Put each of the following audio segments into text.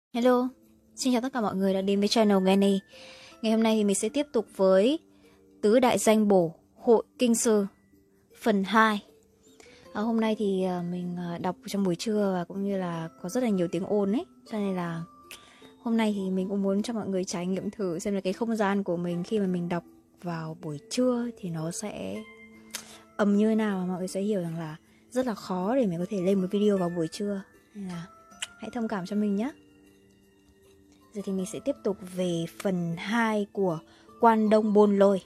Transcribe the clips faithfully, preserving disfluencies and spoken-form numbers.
Hello, xin chào tất cả mọi người đã đến với channel Gany. Ngày hôm nay thì mình sẽ tiếp tục với Tứ Đại Danh Bổ Hội Kinh Sư phần hai. À, hôm nay thì mình đọc trong buổi trưa và cũng như là có rất là nhiều tiếng ồn ấy, cho nên là hôm nay thì mình cũng muốn cho mọi người trải nghiệm thử xem là cái không gian của mình khi mà mình đọc vào buổi trưa thì nó sẽ ầm như thế nào, và mọi người sẽ hiểu rằng là rất là khó để mình có thể lên một video vào buổi trưa, nên là hãy thông cảm cho mình nhé. Giờ thì mình sẽ tiếp tục về phần hai của Quan Đông Bôn Lôi.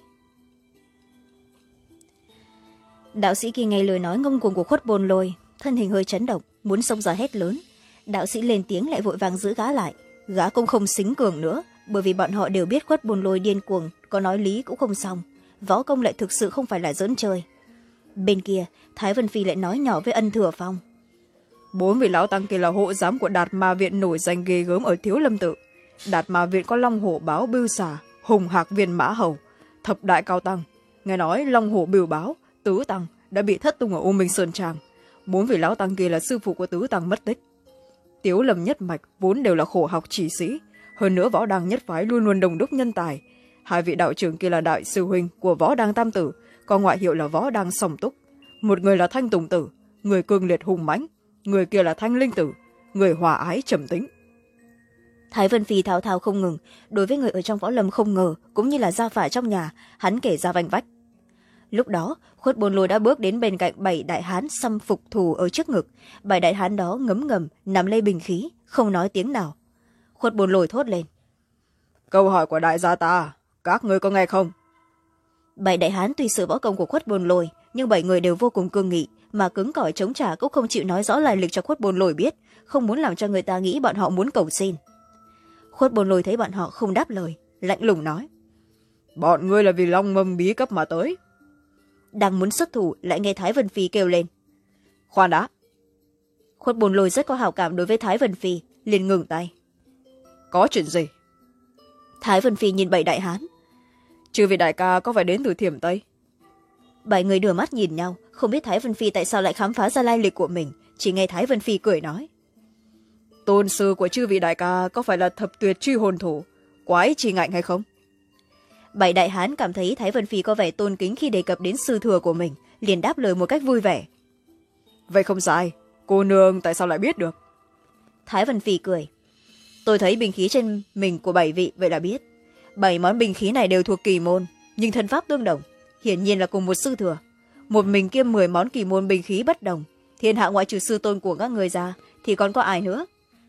Đạo sĩ kia nghe lời nói ngông cuồng của Khuất Bôn Lôi, thân hình hơi chấn động, muốn xông ra hét lớn. Đạo sĩ lên tiếng lại vội vàng giữ gã lại. Gã cũng không xính cường nữa, bởi vì bọn họ đều biết Khuất Bôn Lôi điên cuồng, có nói lý cũng không xong. Võ công lại thực sự không phải là giỡn chơi. Bên kia, Thái Vân Phi lại nói nhỏ với Ân Thừa Phong. Bốn vị lão tăng kia là hộ giám của Đạt Ma Viện nổi danh ghê gớm ở Thiếu Lâm Tự. Đạt Ma Viện có Long Hổ Báo Bưu Xà, Hùng Hạc Viên Mã Hầu, Thập Đại Cao Tăng. Nghe nói Long Hổ Bưu Báo, Tứ Tăng đã bị thất tung ở U Minh Sơn Trang. Bốn vị lão tăng kia là sư phụ của Tứ Tăng mất tích. Tiếu Lâm nhất mạch vốn đều là khổ học chỉ sĩ, hơn nữa Võ Đăng nhất phái luôn luôn đồng đúc nhân tài. Hai vị đạo trưởng kia là đại sư huynh của Võ Đăng Tam Tử, có ngoại hiệu là Võ Đăng Song Túc. Một người là Thanh Tùng Tử, người cương liệt hùng mãnh, người kia là Thanh Linh Tử, người hòa ái trầm tĩnh. Thái Vân Phi thao thao không ngừng, đối với người ở trong võ lâm không ngờ, cũng như là gia phả trong nhà, hắn kể ra vanh vách. Lúc đó, Khuất Bôn Lôi đã bước đến bên cạnh bảy đại hán xăm phục thù ở trước ngực. Bảy đại hán đó ngấm ngầm nằm lê bình khí, không nói tiếng nào. Khuất Bôn Lôi thốt lên. Câu hỏi của đại gia ta, các ngươi có nghe không? Bảy đại hán tuy sự võ công của Khuất Bôn Lôi, nhưng bảy người đều vô cùng cương nghị, mà cứng cỏi chống trả cũng không chịu nói rõ lai lịch cho Khuất Bôn Lôi biết, không muốn làm cho người ta nghĩ bọn họ muốn cầu xin. Khuất Bôn Lôi thấy bọn họ không đáp lời, lạnh lùng nói. Bọn ngươi là vì long mâm bí cấp mà tới. Đang muốn xuất thủ lại nghe Thái Vân Phi kêu lên. Khoan đã. Khuất Bôn Lôi rất có hảo cảm đối với Thái Vân Phi, liền ngừng tay. Có chuyện gì? Thái Vân Phi nhìn bảy đại hán. Chư vị đại ca có phải đến từ Thiểm Tây? Bảy người đưa mắt nhìn nhau, không biết Thái Vân Phi tại sao lại khám phá ra lai lịch của mình, chỉ nghe Thái Vân Phi cười nói. Tôn sư của chư vị đại ca có phải là Thập Tuyệt Truy Hồn Thủ, Quái Trì Ngạnh hay không? Bảy đại hán cảm thấy Thái Vân Phi có vẻ tôn kính khi đề cập đến sư thừa của mình, liền đáp lời một cách vui vẻ. Vậy không sai, cô nương tại sao lại biết được? Thái Vân Phi cười. Tôi thấy binh khí trên mình của bảy vị, vậy là biết. Bảy món binh khí này đều thuộc kỳ môn, nhưng thân pháp tương đồng, hiển nhiên là cùng một sư thừa. Một mình kiêm mười món kỳ môn binh khí bất đồng, thiên hạ ngoại trừ sư tôn của các người ra thì còn có ai nữa?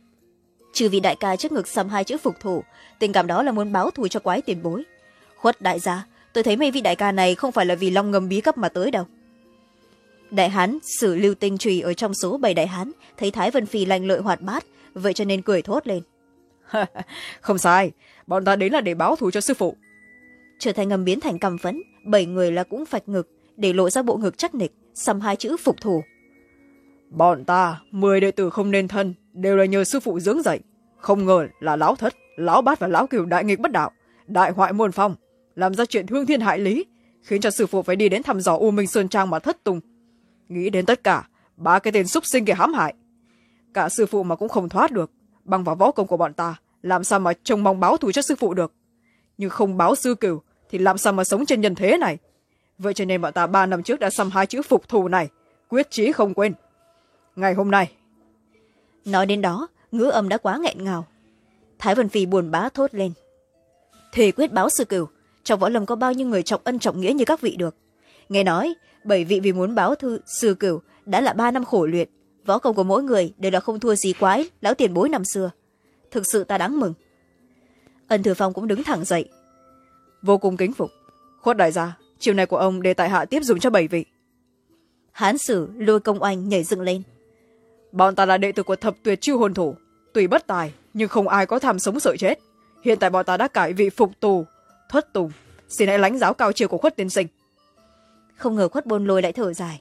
Trừ vị đại ca trước ngực xăm hai chữ phục thủ, tình cảm đó là muốn báo thù cho Quái tiền bối. Khuất đại gia, tôi thấy mấy vị đại ca này không phải là vì long ngâm bí cấp mà tới đâu. Đại hán Sử Lưu Tinh Trùy ở trong số bảy đại hán thấy Thái Vân Phi lành lợi hoạt bát, vậy cho nên cười thốt lên. Không sai, bọn ta đến là để báo thù cho sư phụ. Trở thành ngầm biến thành căm phẫn, bảy người là cũng phạch ngực, để lộ ra bộ ngực chắc nịch, xăm hai chữ phục thủ. Bọn ta, mười đệ tử không nên thân, đều là nhờ sư phụ dưỡng dạy. Không ngờ là lão thất, lão bát và lão cửu đại nghịch bất đạo, đại hoại môn phong, làm ra chuyện thương thiên hại lý, khiến cho sư phụ phải đi đến thăm dò U Minh Sơn Trang mà thất tung. Nghĩ đến tất cả, ba cái tên súc sinh kia hãm hại. Cả sư phụ mà cũng không thoát được, bằng vào võ công của bọn ta, làm sao mà trông mong báo thù cho sư phụ được. Nhưng không báo sư cửu, thì làm sao mà sống trên nhân thế này. Vậy cho nên bọn ta ba năm trước đã xăm hai chữ phục thù này, quyết chí không quên. Ngày hôm nay. Nói đến đó, ngữ âm đã quá nghẹn ngào. Thái Vân Phi buồn bã thốt lên. Thề quyết báo sư cửu, trong võ lâm có bao nhiêu người trọng ân trọng nghĩa như các vị được. Nghe nói, bảy vị vì muốn báo thư sư cửu đã là ba năm khổ luyện, võ công của mỗi người đều là không thua gì Quái, lão tiền bối năm xưa. Thực sự ta đáng mừng. Ân Thừa Phong cũng đứng thẳng dậy. Vô cùng kính phục. Khuất đại gia, chiều này của ông để tại hạ tiếp dùng cho bảy vị. Hán Sử Lôi Công Oanh nhảy dựng lên. Bọn ta là đệ tử của Thập Tuyệt Truy Hồn Thủ, tuy bất tài nhưng không ai có tham sống sợ chết. Hiện tại bọn ta đã cải vị phục tù, thoát tùng, xin hãy lãnh giáo cao chiều của Khuất tiên sinh. Không ngờ Khuất Bôn Lôi lại thở dài.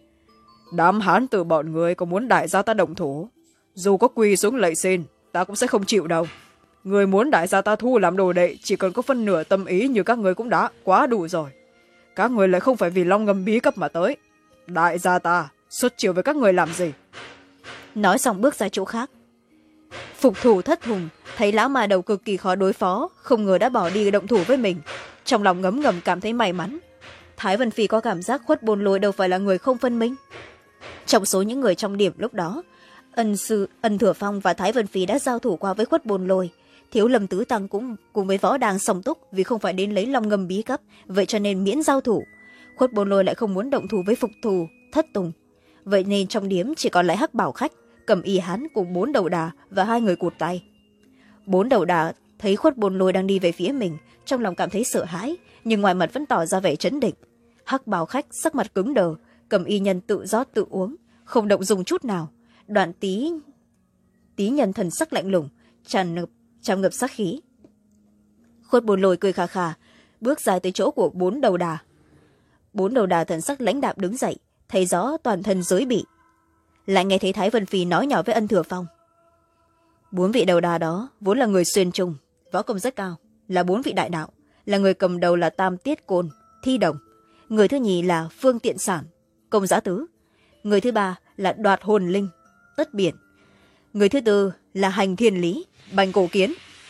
Đám hán tử bọn người có muốn đại gia ta động thủ, dù có quỳ xuống lạy xin, ta cũng sẽ không chịu đâu. Người muốn đại gia ta thu làm đồ đệ chỉ cần có phân nửa tâm ý như các người cũng đã quá đủ rồi. Các người lại không phải vì long ngâm bí cấp mà tới. Đại gia ta xuất chiều với các người làm gì? Nói xong bước ra chỗ khác. Phục thủ Thất Thùng thấy lão ma đầu cực kỳ khó đối phó, không ngờ đã bỏ đi động thủ với mình, trong lòng ngấm ngầm cảm thấy may mắn. Thái Vân Phi có cảm giác Khuất Bồn Lôi đâu phải là người không phân minh. Trong số những người trong điểm lúc đó, ân sư ân Thừa Phong và Thái Vân Phi đã giao thủ qua với Khuất Bồn Lôi. Thiếu Lâm Tứ Tăng cũng cùng với Võ Đang song túc, vì không phải đến lấy long ngâm bí cấp, vậy cho nên miễn giao thủ. Khuất Bồn Lôi lại không muốn động thủ với Phục Thù Thất Tùng, vậy nên trong điếm chỉ còn lại Hắc Bảo Khách, Cầm Y Hán cùng bốn đầu đà và hai người cụt tay. Bốn đầu đà thấy Khuất Bồn Lôi đang đi về phía mình, trong lòng cảm thấy sợ hãi, nhưng ngoài mặt vẫn tỏ ra vẻ trấn định. Hắc Bảo Khách sắc mặt cứng đờ, Cầm Y Nhân tự rót tự uống, không động dùng chút nào. Đoạn tí tí nhân thần sắc lạnh lùng, tràn ngập tràn ngập sát khí. Khuất Bồn Lôi cười khà khà, bước dài tới chỗ của bốn đầu đà. Bốn đầu đà thần sắc lãnh đạm đứng dậy, thấy rõ toàn thân rối bị. Lại nghe thấy Thái Vân Phi nói nhỏ với Ân Thừa Phong: bốn vị đầu đà đó vốn là người xuyên trung, võ công rất cao, là bốn vị đại đạo, là người cầm đầu là Tam Tiết Côn, Thi Đồng, người thứ nhì là Phương Tiện Sản, Công Giá Tứ, người thứ ba là Đoạt Hồn Linh, Tất Biển, người thứ tư là Hành Thiên Lý, Bành Cổ Kiến.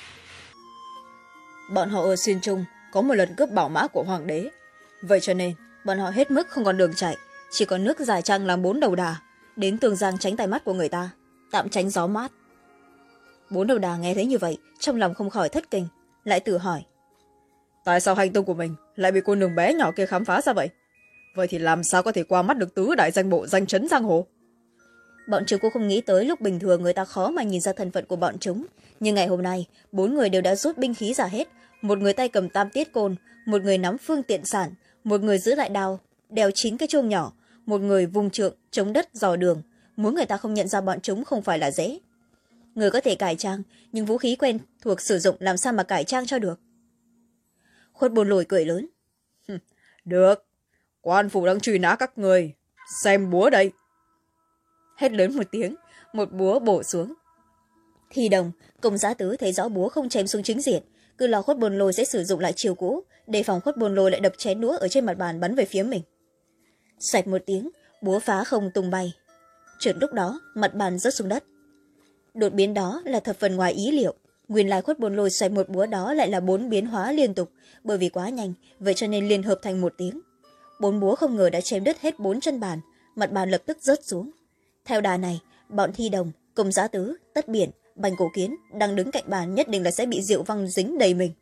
Bọn họ ở xuyên trung có một lần cướp bảo mã của hoàng đế, vậy cho nên bọn họ hết mức không còn đường chạy, chỉ còn nước dài trăng làm bốn đầu đà đến Tường Giang tránh tai mắt của người ta, tạm tránh gió mát. Bốn đầu đà nghe thấy như vậy, trong lòng không khỏi thất kinh, lại tự hỏi: tại sao hành tung của mình lại bị cô nương bé nhỏ kia khám phá ra vậy? Vậy thì làm sao có thể qua mắt được tứ đại danh bộ danh chấn giang hồ? Bọn chúng cũng không nghĩ tới lúc bình thường người ta khó mà nhìn ra thân phận của bọn chúng, nhưng ngày hôm nay bốn người đều đã rút binh khí ra hết, một người tay cầm Tam Tiết Côn, một người nắm Phương Tiện Sản, một người giữ lại đao đeo chín cái chuông nhỏ, một người vùng trượng chống đất dò đường, muốn người ta không nhận ra bọn chúng không phải là dễ. Người có thể cải trang, nhưng vũ khí quen thuộc sử dụng làm sao mà cải trang cho được? Khuất Bồn Lôi cười lớn: được, quan phủ đang truy nã các người, xem búa đây. Hét lớn một tiếng, một búa bổ xuống. Thi Đồng, Công Giá Tứ thấy rõ búa không chém xuống chính diện, cứ lo Khuất Bồn Lôi sẽ sử dụng lại chiều cũ, đề phòng Khuất Bồn Lôi lại đập chén đũa ở trên mặt bàn bắn về phía mình. Xoẹt một tiếng, búa phá không tung bay. Chợt lúc đó mặt bàn rớt xuống đất. Đột biến đó là thập phần ngoài ý liệu, nguyên lai Khuất Bồn Lôi xoay một búa đó lại là bốn biến hóa liên tục, bởi vì quá nhanh, vậy cho nên liên hợp thành một tiếng. Bốn búa không ngờ đã chém đứt hết bốn chân bàn, mặt bàn lập tức rớt xuống. Theo đà này, bọn Thi Đồng, Công Giá Tứ, Tất Biển, Bành Cổ Kiến đang đứng cạnh bàn nhất định là sẽ bị rượu văng dính đầy mình.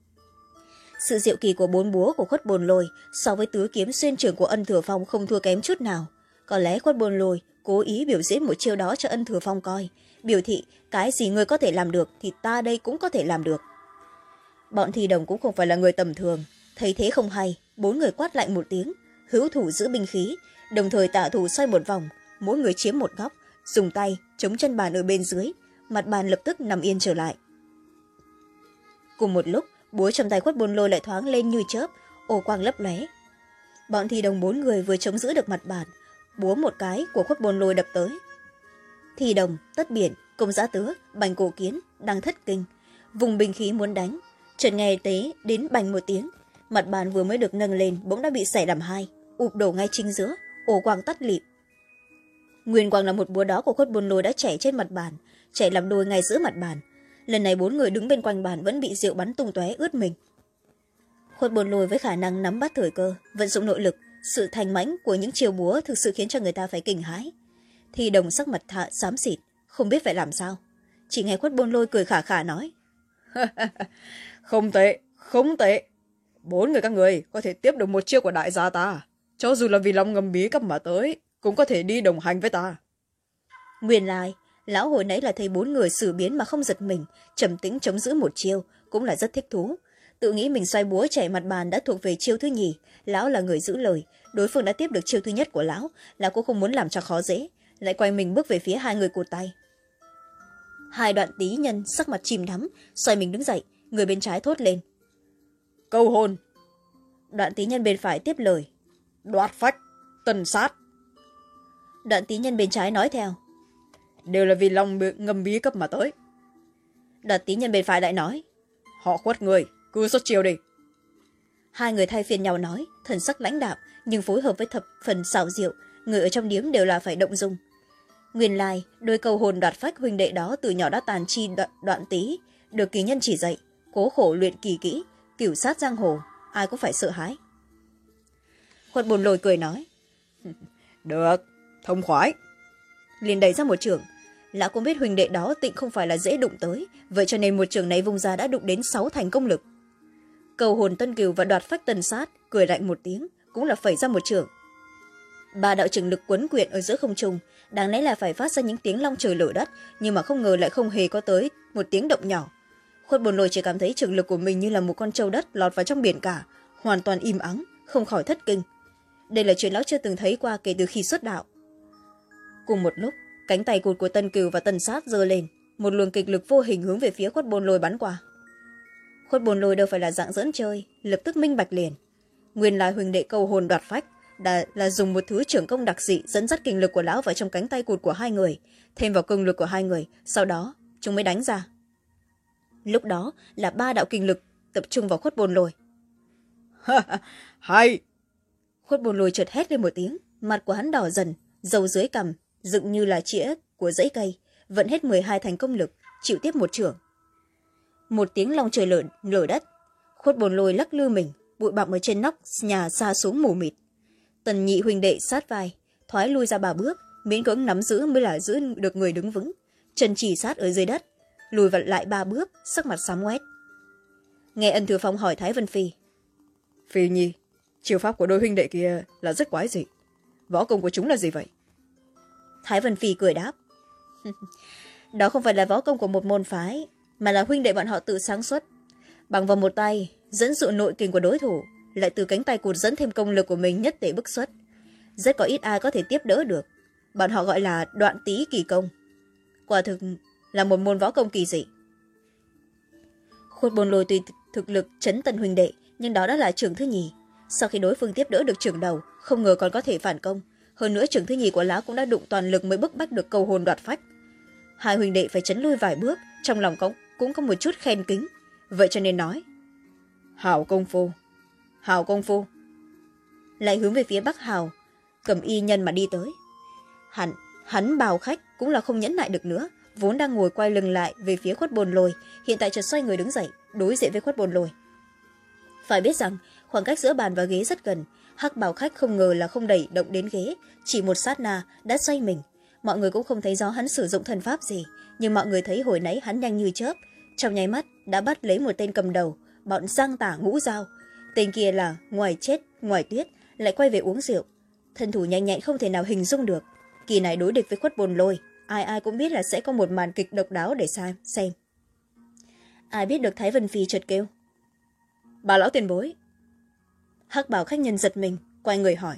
Sự diệu kỳ của bốn búa của Khuất Bồn Lôi so với tứ kiếm xuyên trường của Ân Thừa Phong không thua kém chút nào. Có lẽ Khuất Bồn Lôi cố ý biểu diễn một chiêu đó cho Ân Thừa Phong coi, biểu thị cái gì ngươi có thể làm được thì ta đây cũng có thể làm được. Bọn Thi Đồng cũng không phải là người tầm thường, thấy thế không hay, bốn người quát lạnh một tiếng, hữu thủ giữ binh khí, đồng thời tạ thủ xoay một vòng, mỗi người chiếm một góc, dùng tay chống chân bàn ở bên dưới, mặt bàn lập tức nằm yên trở lại. Cùng một lúc, búa trong tay Khuất Bồn Lôi lại thoáng lên như chớp, ô quang lấp lóe. Bọn Thi Đồng bốn người vừa chống giữ được mặt bàn, búa một cái của Khuất Bồn Lôi đập tới. Thi Đồng, Tất Biển, Công Giá Tứ, Bành Cổ Kiến đang thất kinh, vùng binh khí muốn đánh, chợt nghe tế đến bành một tiếng, mặt bàn vừa mới được nâng lên bỗng đã bị xẻ làm hai, ụp đổ ngay chính giữa, ổ quang tắt lịm. Nguyên quang là một búa đó của Khuất Bồn Lôi đã chảy trên mặt bàn, chảy làm đôi ngay giữa mặt bàn. Lần này bốn người đứng bên quanh bàn vẫn bị rượu bắn tung tóe ướt mình. Khuất Bồn Lôi với khả năng nắm bắt thời cơ, vận dụng nội lực, sự thành mãnh của những chiều búa thực sự khiến cho người ta phải kinh hãi. Thi Đồng sắc mặt thạ xám xịt, không biết phải làm sao. Chỉ nghe Khuất Bồn Lôi cười khả khả nói: không tệ, không tệ. Bốn người các người có thể tiếp được một chiêu của đại gia ta, cho dù là vì lòng ngầm bí cấp mà tới, cũng có thể đi đồng hành với ta. Nguyên lai, lão hồi nãy là thấy bốn người xử biến mà không giật mình, trầm tĩnh chống giữ một chiêu, cũng là rất thích thú. Tự nghĩ mình xoay búa chảy mặt bàn đã thuộc về chiêu thứ nhì, lão là người giữ lời, đối phương đã tiếp được chiêu thứ nhất của lão, lão cũng không muốn làm cho khó dễ, lại quay mình bước về phía hai người cụt tay. Hai Đoạn Tí Nhân sắc mặt chìm đắm, xoay mình đứng dậy, người bên trái thốt lên: câu hồn. Đoạn Tí Nhân bên phải tiếp lời: đoạt phách, tần sát. Đoạn Tí Nhân bên trái nói theo: đều là vì lòng ngầm bí cấp mà tới. Đoạn Tí Nhân bên phải lại nói: họ Khuất người, cứ xuất chiêu đi. Hai người thay phiên nhau nói, thần sắc lãnh đạm nhưng phối hợp với thập phần xảo diệu, người ở trong điếm đều là phải động dung. Nguyên lai đôi câu hồn đoạt phách huynh đệ đó từ nhỏ đã tàn chi đoạn, đoạn tí, được kỳ nhân chỉ dạy, cố khổ luyện kỳ kỹ, cửu sát giang hồ, ai cũng phải sợ hãi. Khuất Bồn Lôi cười nói, được, thông khoái. Liền đẩy ra một trường. Lão cũng biết huynh đệ đó tịnh không phải là dễ đụng tới, vậy cho nên một trường này vung ra đã đụng đến sáu thành công lực. Cầu hồn Tân Cửu và đoạt phách Tân Sát cười lạnh một tiếng, cũng là phẩy ra một trường. Ba đạo trường lực quấn quyện ở giữa không trung, đáng lẽ là phải phát ra những tiếng long trời lở đất, nhưng mà không ngờ lại không hề có tới một tiếng động nhỏ. Khuất Bồn Lôi chỉ cảm thấy trường lực của mình như là một con trâu đất lọt vào trong biển cả, hoàn toàn im ắng, không khỏi thất kinh. Đây là chuyện lão chưa từng thấy qua kể từ khi xuất đạo. Cùng một lúc, cánh tay cụt của Tân Cửu và Tân Sát giơ lên, một luồng kịch lực vô hình hướng về phía Khuất Bồn Lôi bắn qua. Khuất Bồn Lôi đâu phải là dạng giỡn chơi, lập tức minh bạch liền. Nguyên lai huynh đệ câu hồn đoạt phách đã là dùng một thứ trưởng công đặc dị dẫn dắt kinh lực của lão vào trong cánh tay cụt của hai người, thêm vào công lực của hai người, sau đó chúng mới đánh ra. Lúc đó là ba đạo kinh lực tập trung vào Khuất Bồn Lôi. Hay! Khuất Bồn Lôi chợt hét lên một tiếng, mặt của hắn đỏ dần, râu dưới cằm dựng như là chĩa của dãy cây, vận hết mười hai thành công lực, chịu tiếp một chưởng. Một tiếng long trời lở, lở đất, Khuất Bồn Lôi lắc lư mình, bụi bặm ở trên nóc nhà xa xuống mù mịt. Tần nhị huynh đệ sát vai, thoái lui ra ba bước, miễn cưỡng nắm giữ mới là giữ được người đứng vững, chân chỉ sát ở dưới đất, lùi vặn lại ba bước, sắc mặt xám ngoét. Nghe Ân Thừa Phong hỏi Thái Vân Phi, Phi Nhi, chiêu pháp của đôi huynh đệ kia là rất quái dị, võ công của chúng là gì vậy? Thái Vân Phi cười đáp, đó không phải là võ công của một môn phái, mà là huynh đệ bọn họ tự sáng xuất, bằng vào một tay dẫn dụ nội kình của đối thủ, lại từ cánh tay cụt dẫn thêm công lực của mình nhất tể bức xuất, rất có ít ai có thể tiếp đỡ được. Bọn họ gọi là đoạn tý kỳ công, quả thực là một môn võ công kỳ dị. Khuất Bồn Lôi tùy thực lực chấn Tần huynh đệ, nhưng đó đã là trường thứ nhì. Sau khi đối phương tiếp đỡ được trường đầu, không ngờ còn có thể phản công, hơn nữa trường thứ nhì của lão cũng đã đụng toàn lực mới bức bách được câu hồn đoạt phách. Hai huynh đệ phải chấn lui vài bước, trong lòng cũng, cũng có một chút khen kính, vậy cho nên nói, hảo công phu, hảo công phu. Lại hướng về phía Bắc Hào cầm y nhân mà đi tới. Hắn, hắn bào khách cũng là không nhẫn nại được nữa, vốn đang ngồi quay lưng lại về phía Khuất Bồn Lôi, hiện tại chợt xoay người đứng dậy, đối diện với Khuất Bồn Lôi. Phải biết rằng khoảng cách giữa bàn và ghế rất gần, hắc bào khách không ngờ là không đẩy động đến ghế, chỉ một sát na đã xoay mình. Mọi người cũng không thấy rõ hắn sử dụng thần pháp gì, nhưng mọi người thấy hồi nãy hắn nhanh như chớp, trong nháy mắt đã bắt lấy một tên cầm đầu, bọn Giang Tả Ngũ Dao. Tên kia là ngoài chết ngoài tuyết, lại quay về uống rượu, thân thủ nhanh nhẹn không thể nào hình dung được. Kỳ này đối địch với Khuất Bồn Lôi, ai ai cũng biết là sẽ có một màn kịch độc đáo để xem. Ai biết được Thái Vân Phi chợt kêu, bà lão tiền bối. Hắc bảo khách nhân giật mình, quay người hỏi,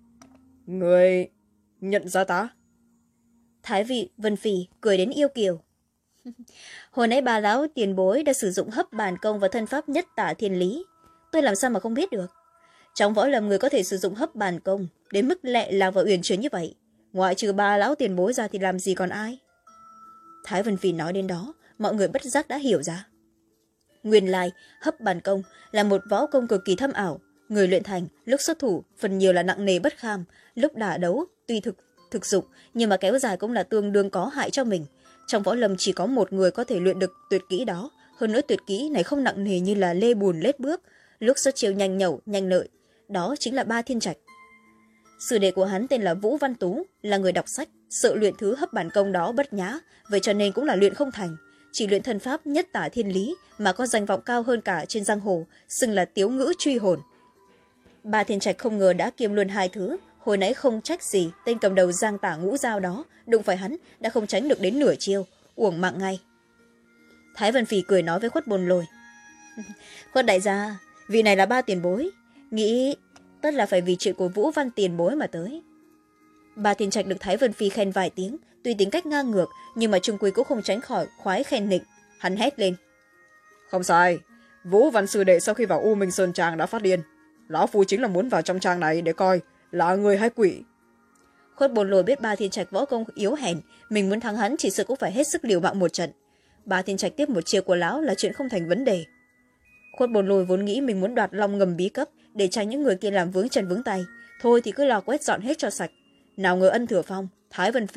Người nhận ra ta? Thái vị Vân Phi cười đến yêu kiều. Hồi nãy bà lão tiền bối đã sử dụng hấp bàn công và thân pháp nhất tả thiên lý, tôi làm sao mà không biết được. Trong võ lâm người có thể sử dụng hấp bàn công đến mức lẹ lạc và uyển chuyển như vậy, ngoại trừ bà lão tiền bối ra thì làm gì còn ai. Thái Vân Phi nói đến đó, mọi người bất giác đã hiểu ra. Nguyên lai hấp bàn công là một võ công cực kỳ thâm ảo, người luyện thành lúc xuất thủ phần nhiều là nặng nề bất kham, lúc đả đấu tuy thực thực dụng nhưng mà kéo dài cũng là tương đương có hại cho mình. Trong võ lâm chỉ có một người có thể luyện được tuyệt kỹ đó, hơn nữa tuyệt kỹ này không nặng nề như là lê bùn lết bước, lúc xuất chiêu nhanh nhẩu nhanh lợi, đó chính là Ba Thiên Trạch. Sư đệ của hắn tên là Vũ Văn Tú, là người đọc sách, sợ luyện thứ hấp bản công đó bất nhã, vậy cho nên cũng là luyện không thành, chỉ luyện thân pháp nhất tả thiên lý mà có danh vọng cao hơn cả trên giang hồ, xưng là tiếu ngữ truy hồn. Ba Thiên Trạch không ngờ đã kiêm luôn hai thứ, hồi nãy không trách gì tên cầm đầu Giang Tả Ngũ Dao đó đụng phải hắn đã không tránh được đến nửa chiêu, uổng mạng ngay. Thái Vân Phỉ cười nói với Khuất Bồn Lôi, Khuất đại gia, vị này là Ba tiền bối, nghĩ tất là phải vì chuyện của Vũ Văn tiền bối mà tới. Ba Thiên Trạch được Thái Vân Phi khen vài tiếng, tuy tính cách ngang ngược nhưng mà trung quy cũng không tránh khỏi khoái khen nịnh. Hắn hét lên, không sai, Vũ Văn sư đệ sau khi vào U Minh Sơn Trang đã phát điên, lão phu chính là muốn vào trong trang này để coi là người hay quỷ. Khuất Bồn Lôi biết Ba Thiên Trạch võ công yếu hèn, mình muốn thắng hắn chỉ sợ cũng phải hết sức liều mạng một trận. Ba Thiên Trạch tiếp một chiêu của lão là chuyện không thành vấn đề. Khuất Bồn Lôi vốn nghĩ mình muốn đoạt long ngầm bí cấp để tránh những người kia làm vướng chân vướng tay, thôi thì cứ lo quét dọn hết cho sạch. Nào ngờ Ân Thừa Phong, Thái Vân Phi,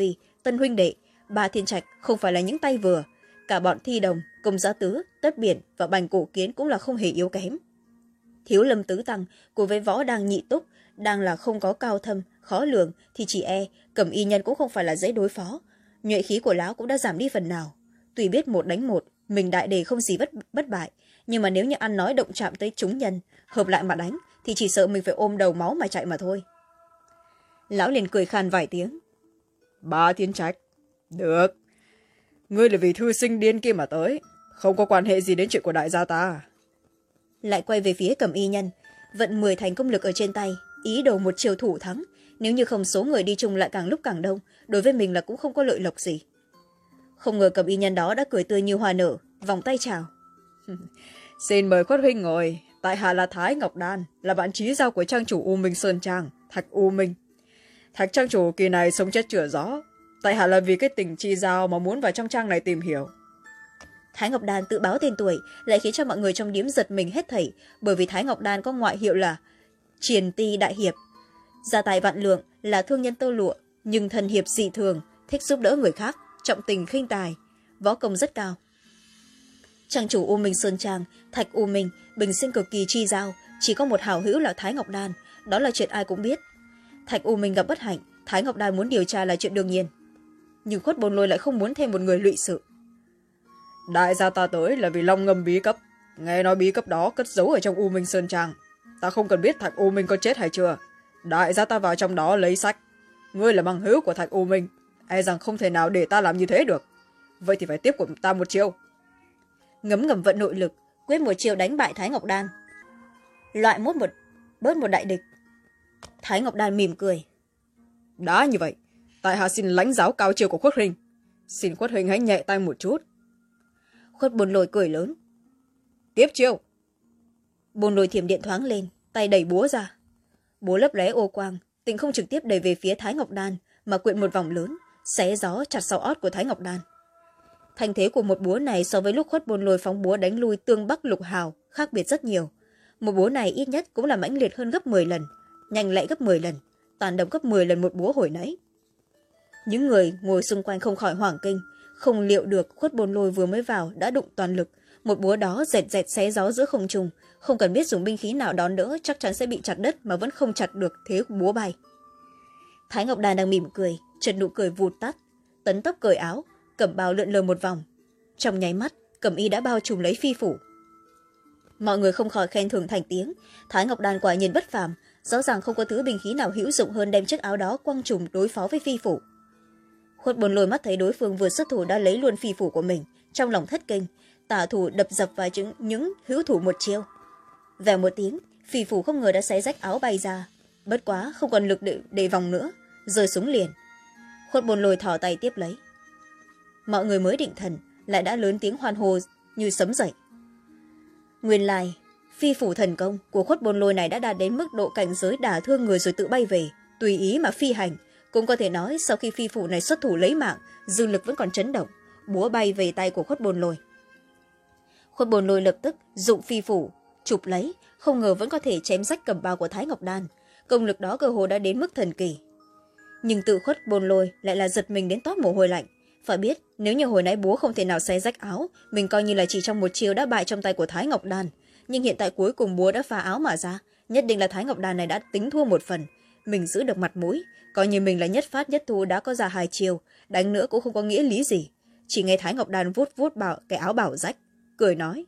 Tân huynh đệ, Ba Thiên Trạch không phải là những tay vừa. Cả bọn Thi Đồng, Công Giá Tứ, Tất Biển và Bành Cổ Kiến cũng là không hề yếu kém. Thiếu Lâm Tứ Tăng cùng với Võ Đang Nhị Túc đang là không có cao thâm, khó lường thì chỉ e Cẩm Y Nhân cũng không phải là dễ đối phó. Nhuệ khí của lão cũng đã giảm đi phần nào. Tuy biết một đánh một, mình đại đề không gì bất, bất bại, nhưng mà nếu như ăn nói động chạm tới chúng nhân, hợp lại mà đánh, thì chỉ sợ mình phải ôm đầu máu mà chạy mà thôi. Lão liền cười khan vài tiếng. Ba Thiên Trạch, được. Ngươi là vì thư sinh điên kia mà tới, không có quan hệ gì đến chuyện của đại gia ta. Lại quay về phía Cẩm Y Nhân, vận mười thành công lực ở trên tay, ý đồ một chiều thủ thắng. Nếu như không số người đi chung lại càng lúc càng đông, đối với mình là cũng không có lợi lộc gì. Không ngờ Cẩm Y Nhân đó đã cười tươi như hoa nở, vòng tay chào. Xin mời Khuất huynh ngồi. Tại hạ là Thái Ngọc Đan, là bạn chí giao của trang chủ U Minh Sơn Trang, Thạch U Minh. Thạch trang chủ kỳ này sống chết chữa gió. Tại hạ là vì cái tình chi giao mà muốn vào trong trang này tìm hiểu. Thái Ngọc Đan tự báo tên tuổi lại khiến cho mọi người trong điếm giật mình hết thảy, bởi vì Thái Ngọc Đan có ngoại hiệu là Triền Ti Đại Hiệp. Gia tài vạn lượng, là thương nhân tơ lụa, nhưng thần hiệp dị thường, thích giúp đỡ người khác, trọng tình khinh tài, võ công rất cao. Trang chủ U Minh Sơn Trang, Thạch U Minh, bình sinh cực kỳ chi giao, chỉ có một hảo hữu là Thái Ngọc Đan, đó là chuyện ai cũng biết. Thạch U Minh gặp bất hạnh, Thái Ngọc Đan muốn điều tra là chuyện đương nhiên. Nhưng Khuất Bồn Lôi lại không muốn thêm một người lụy sự. Đại gia ta tới là vì long ngâm bí cấp. Nghe nói bí cấp đó cất giấu ở trong U Minh Sơn Trang. Ta không cần biết Thạch U Minh có chết hay chưa. Đại gia ta vào trong đó lấy sách. Ngươi là bằng hữu của Thạch U Minh, e rằng không thể nào để ta làm như thế được. Vậy thì phải tiếp của ta một chiêu. Ngấm ngầm vận nội lực, quyết một chiêu đánh bại Thái Ngọc Đan. Loại mốt một bớt một đại địch. Thái Ngọc Đan mỉm cười. Đã như vậy, tại hạ xin lãnh giáo cao chiêu của Khuất huynh. Xin Khuất huynh hãy nhẹ tay một chút. Khuất Bồn Lôi cười lớn. Tiếp chiêu. Bồn Lôi thiểm điện thoáng lên, tay đẩy búa ra. Búa lấp lóe ô quang, tịnh không trực tiếp đẩy về phía Thái Ngọc Đan, mà quyện một vòng lớn, xé gió chặt sau ót của Thái Ngọc Đan. Thành thế của một búa này so với lúc Khuất Bồn Lôi phóng búa đánh lui Tương Bắc Lục Hào khác biệt rất nhiều. Một búa này ít nhất cũng là mãnh liệt hơn gấp mười lần, nhanh lẹ gấp mười lần, tàn độc gấp mười lần một búa hồi nãy. Những người ngồi xung quanh không khỏi hoảng kinh, không liệu được Khuất Bồn Lôi vừa mới vào đã đụng toàn lực, một búa đó dẹt dẹt xé gió giữa không trung, không cần biết dùng binh khí nào đón đỡ chắc chắn sẽ bị chặt đất mà vẫn không chặt được thế búa bay. Thái Ngọc Đan đang mỉm cười, chợt nụ cười vụt tắt, tấn tóc cởi áo, cẩm bào lượn lờ một vòng. Trong nháy mắt, cẩm y đã bao trùm lấy phi phủ. Mọi người không khỏi khen thưởng thành tiếng. Thái Ngọc Đan quả nhiên bất phàm, rõ ràng không có thứ binh khí nào hữu dụng hơn đem chiếc áo đó quăng trùm đối phó với phi phủ. Khuất Bồn Lôi mắt thấy đối phương vừa xuất thủ đã lấy luôn phi phủ của mình, trong lòng thất kinh, tả thủ đập dập vào những, những hữu thủ một chiêu. Vèo một tiếng, phi phủ không ngờ đã xé rách áo bay ra, bất quá không còn lực để, để vòng nữa, rơi xuống liền. Khuất Bồn Lôi thò tay tiếp lấy. Mọi người mới định thần, lại đã lớn tiếng hoan hô như sấm dậy. Nguyên lai, phi phủ thần công của Khuất Bồn Lôi này đã đạt đến mức độ cảnh giới đả thương người rồi tự bay về, tùy ý mà phi hành. Cũng có thể nói sau khi phi phủ này xuất thủ lấy mạng, dư lực vẫn còn chấn động, búa bay về tay của Khuất Bồn Lôi. Khuất Bồn Lôi lập tức dụng phi phủ chụp lấy, không ngờ vẫn có thể chém rách cẩm bào của Thái Ngọc Đan, công lực đó cơ hồ đã đến mức thần kỳ. Nhưng tự Khuất Bồn Lôi lại là giật mình đến toát mồ hôi lạnh. Phải biết nếu như hồi nãy búa không thể nào xé rách áo, mình coi như là chỉ trong một chiêu đã bại trong tay của Thái Ngọc Đan, nhưng hiện tại cuối cùng búa đã phá áo mà ra, nhất định là Thái Ngọc Đan này đã tính thua một phần. Mình giữ được mặt mũi, coi như mình là nhất phát nhất thu đã có ra hai chiều, đánh nữa cũng không có nghĩa lý gì. Chỉ nghe Thái Ngọc Đan vuốt vuốt bảo cái áo bảo rách, cười nói: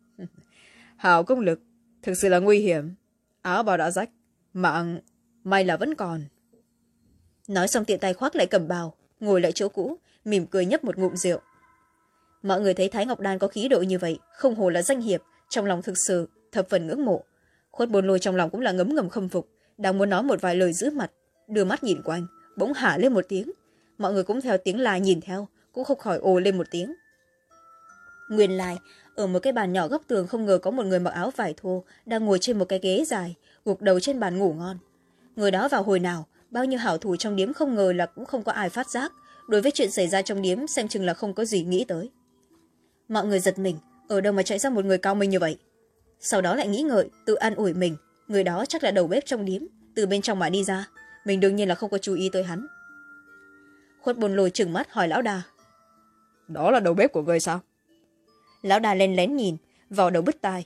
Hảo công lực, thực sự là nguy hiểm. Áo bào đã rách, mạng may là vẫn còn. Nói xong tiện tay khoác lại cẩm bào, ngồi lại chỗ cũ, mỉm cười nhấp một ngụm rượu. Mọi người thấy Thái Ngọc Đan có khí độ như vậy, không hồ là danh hiệp, trong lòng thực sự thập phần ngưỡng mộ. Khuất Bồn Lôi trong lòng cũng là ngấm ngầm khâm phục, đang muốn nói một vài lời giữ mặt, đưa mắt nhìn quanh, bỗng hả lên một tiếng. Mọi người cũng theo tiếng la nhìn theo, cũng không khỏi ồ lên một tiếng. Nguyên lai, ở một cái bàn nhỏ góc tường không ngờ có một người mặc áo vải thô đang ngồi trên một cái ghế dài, gục đầu trên bàn ngủ ngon. Người đó vào hồi nào, bao nhiêu hảo thủ trong điếm không ngờ là cũng không có ai phát giác, đối với chuyện xảy ra trong điếm xem chừng là không có gì nghĩ tới. Mọi người giật mình, ở đâu mà chạy ra một người cao minh như vậy. Sau đó lại nghĩ ngợi, tự an ủi mình, người đó chắc là đầu bếp trong điếm, từ bên trong mà đi ra, mình đương nhiên là không có chú ý tới hắn. Khuất Bồn Lôi trừng mắt hỏi lão đà. Đó là đầu bếp của người sao? Lão đà lên lén nhìn vào đầu bứt tai.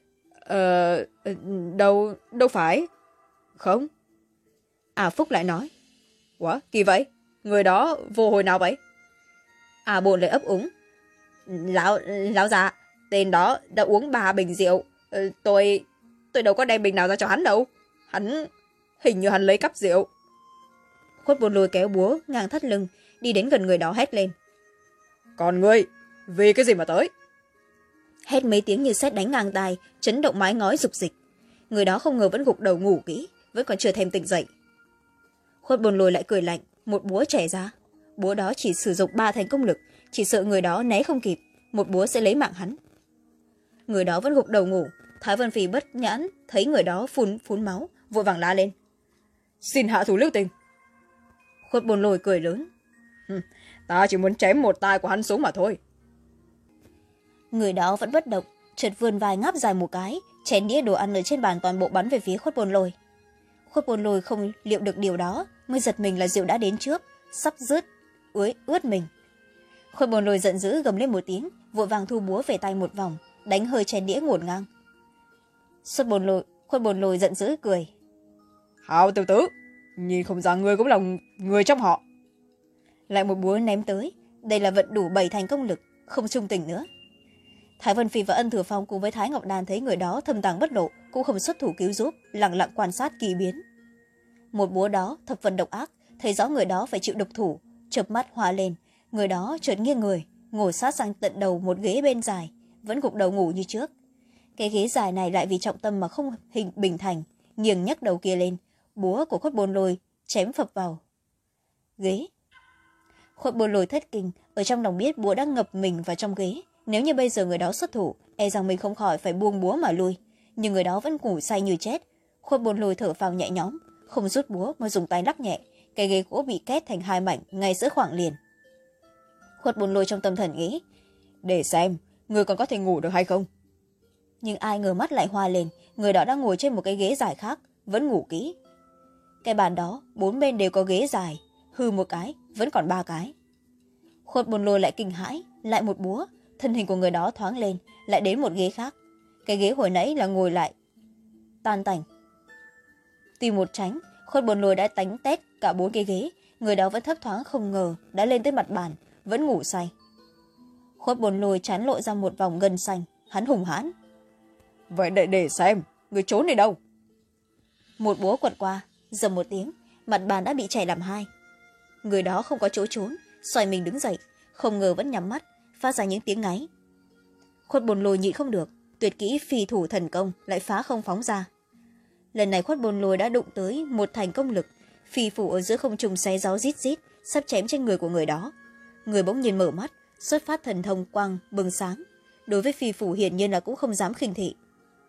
Ờ, đâu, đâu phải. Không. À Phúc lại nói. Ủa, kỳ vậy? Người đó vô hồi nào vậy? À Bồn lại ấp úng. Lão, lão già, tên đó đã uống ba bình rượu. Ờ, tôi, tôi đâu có đem bình nào ra cho hắn đâu. Hắn, hình như hắn lấy cắp rượu. Khuất Bồn Lôi kéo búa ngang thắt lưng, đi đến gần người đó hét lên. Còn ngươi, vì cái gì mà tới? Hét mấy tiếng như sét đánh ngang tai, chấn động mái ngói rục dịch. Người đó không ngờ vẫn gục đầu ngủ kỹ, vẫn còn chưa thèm tỉnh dậy. Khuất Bồn Lôi lại cười lạnh, một búa chẻ ra. Búa đó chỉ sử dụng ba thành công lực, chỉ sợ người đó né không kịp, một búa sẽ lấy mạng hắn. Người đó vẫn gục đầu ngủ. Thái Vân Phi bất nhãn thấy người đó phun phun máu, vội vàng la lên. Xin hạ thủ lưu tình. Khuất Bồn Lôi cười lớn. Ta chỉ muốn chém một tai của hắn xuống mà thôi. Người đó vẫn bất động, chợt vươn vai ngáp dài một cái, chén đĩa đồ ăn ở trên bàn toàn bộ bắn về phía Khuất Bồn Lôi. Khuất Bồn Lôi không liệu được điều đó, mới giật mình là rượu đã đến trước, sắp rớt ướt ướt mình. Khuất Bồn Lôi giận dữ gầm lên một tiếng, vội vàng thu búa về tay một vòng, đánh hơi chén đĩa ngổn ngang. Khuất Bồn Lôi, Khuất Bồn Lôi giận dữ cười. Hào tiểu tử, nhìn không ra ngươi cũng là người trong họ. Lại một búa ném tới, đây là vận đủ bảy thành công lực, không trung tình nữa. Thái Vân Phi và Ân Thừa Phong cùng với Thái Ngọc Đan thấy người đó thâm tàng bất lộ, cũng không xuất thủ cứu giúp, lặng lặng quan sát kỳ biến. Một búa đó thập phần độc ác, thấy rõ người đó phải chịu độc thủ, chớp mắt hoa lên, người đó chợt nghiêng người, ngồi sát sang tận đầu một ghế bên dài, vẫn gục đầu ngủ như trước. Cái ghế dài này lại vì trọng tâm mà không hình bình thành, nghiêng nhấc đầu kia lên, búa của Khuất Bồn Lôi chém phập vào ghế. Khuất Bồn Lôi thất kinh, ở trong lòng biết búa đã ngập mình vào trong ghế, nếu như bây giờ người đó xuất thủ, e rằng mình không khỏi phải buông búa mà lui, nhưng người đó vẫn ngủ say như chết. Khuất Bồn Lôi thở phào nhẹ nhõm, không rút búa mà dùng tay lắc nhẹ, cái ghế gỗ bị két thành hai mảnh ngay giữa khoảng liền. Khuất Bồn Lôi trong tâm thần nghĩ, để xem người còn có thể ngủ được hay không. Nhưng ai ngờ mắt lại hoa lên, người đó đang ngồi trên một cái ghế dài khác, vẫn ngủ kỹ. Cái bàn đó bốn bên đều có ghế dài, hư một cái vẫn còn ba cái. Khuất Bồn Lôi lại kinh hãi, lại một búa, thân hình của người đó thoáng lên, lại đến một ghế khác. Cái ghế hồi nãy là ngồi lại tan tành. Tìm một tránh, Khuất Bồn Lôi đã đánh tét cả bốn cái ghế, người đó vẫn thấp thoáng không ngờ đã lên tới mặt bàn, vẫn ngủ say. Khuất Bồn Lôi chán lộ ra một vòng gân xanh, hắn hùng hãn. Vậy để để xem, người trốn đi đâu? Một búa quật qua, dầm một tiếng, mặt bàn đã bị chảy làm hai. Người đó không có chỗ trốn, xoay mình đứng dậy, không ngờ vẫn nhắm mắt, phát ra những tiếng ngáy. Khuất Bồn Lôi nhịn không được, tuyệt kỹ phi thủ thần công lại phá không phóng ra. Lần này Khuất Bồn Lôi đã đụng tới một thành công lực, phi phủ ở giữa không trung xé gió rít rít, sắp chém trên người của người đó. Người bỗng nhiên mở mắt, xuất phát thần thông quang bừng sáng, đối với phi phủ hiển nhiên là cũng không dám khinh thị.